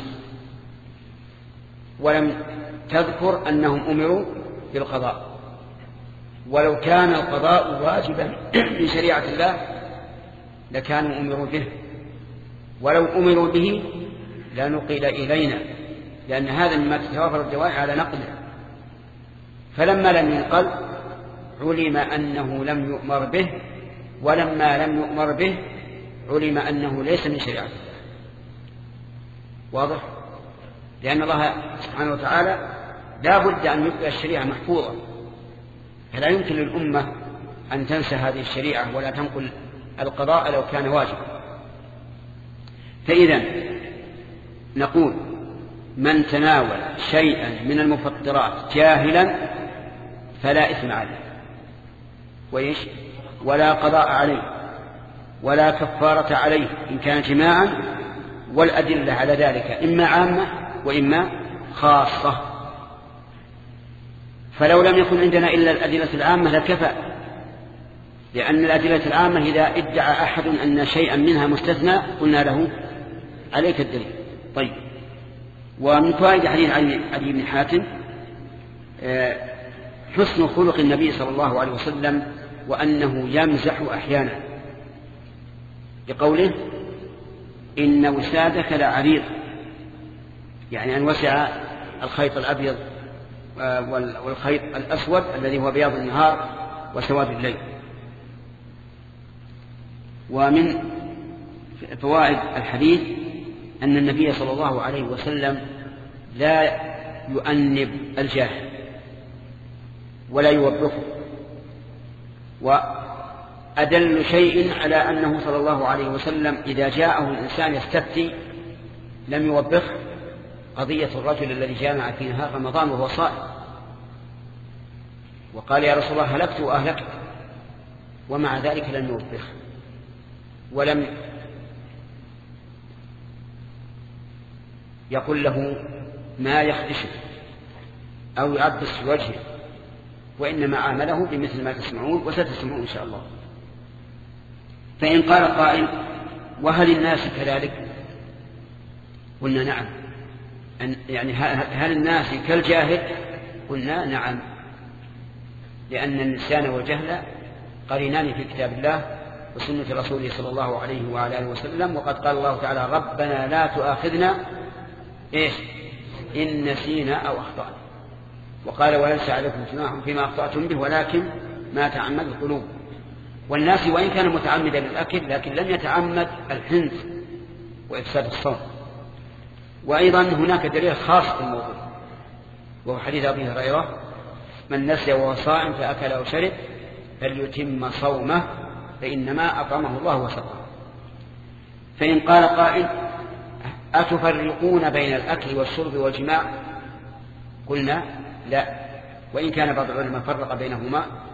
ولم تذكر أنهم أمروا بالقضاء. ولو كان القضاء واجبا من شريعة الله لكانوا أمروا به، ولو أمروا به لنقل إلينا، لأن هذا مما تتوافر الدواعي على نقله. فلما لم ينقل علم أنه لم يؤمر به، ولما لم يؤمر به علم أنه ليس من شريعة الله. واضح؟ لأن الله سبحانه وتعالى لا بد أن يبقى الشريعة محفوظة، فلا يمكن للأمة أن تنسى هذه الشريعة ولا تنقل القضاء لو كان واجبا. فإذا نقول: من تناول شيئا من المفطرات جاهلا فلا إثم عليه، وإيش؟ ولا قضاء عليه ولا كفارة عليه إن كان جماعا. والأدلة على ذلك إما عامة وإما خاصة. فلو لم يكن عندنا إلا الأدلة العامة لكفى، لأن الأدلة العامة إذا ادعى أحد أن شيئا منها مستثنى قلنا له: عليك الدليل. طيب، ومن فوائد حديث علي بن حاتم حسن خلق النبي صلى الله عليه وسلم، وأنه يمزح أحيانا، بقوله: إن وسادك لعريض، يعني أن وسع الخيط الأبيض والخيط الأسود الذي هو بياض النهار وسواد الليل. ومن فوائد الحديث أن النبي صلى الله عليه وسلم لا يؤنب الجاهل ولا يوبخه. وأدل شيء على أنه صلى الله عليه وسلم إذا جاءه الإنسان يستفتي لم يوبخه قضية الرجل الذي جامع في نهار رمضان وهو صائم وقال: يا رسول الله هلكت وأهلكت، ومع ذلك لم يوبخه ولم يقول له ما يخدشه أو يعبس في وجهه، وإنما عامله بمثل ما تسمعون وستسمعون إن شاء الله. فإن قال قائل: وهل الناس كذلك؟ قلنا: نعم. يعني هل الناس كالجاهل؟ قلنا: نعم، لأن النسيان والجهل قرينان في كتاب الله وسنة رسوله صلى الله عليه وعلى آله وسلم. وقد قال الله تعالى ربنا لا تؤاخذنا إيش إن نسينا أو أخطأنا. وقال وليس عليكم جناح فيما أخطأتم به ولكن ما تعمد القلوب. والناس وإن كان متعمدا للأكل لكن لم يتعمد الحنث وإفساد الصوم. وأيضا هناك دليل خاص في الموضوع وهو حديث أبي هريرة من نسي وهو صائم فأكل أو شرب فليتم صومه فإنما أطعمه الله وسقاه. فإن قال قائل أتفرقون بين الأكل والشرب والجماع؟ قلنا لا، وإن كان بعض العلماء فرق بينهما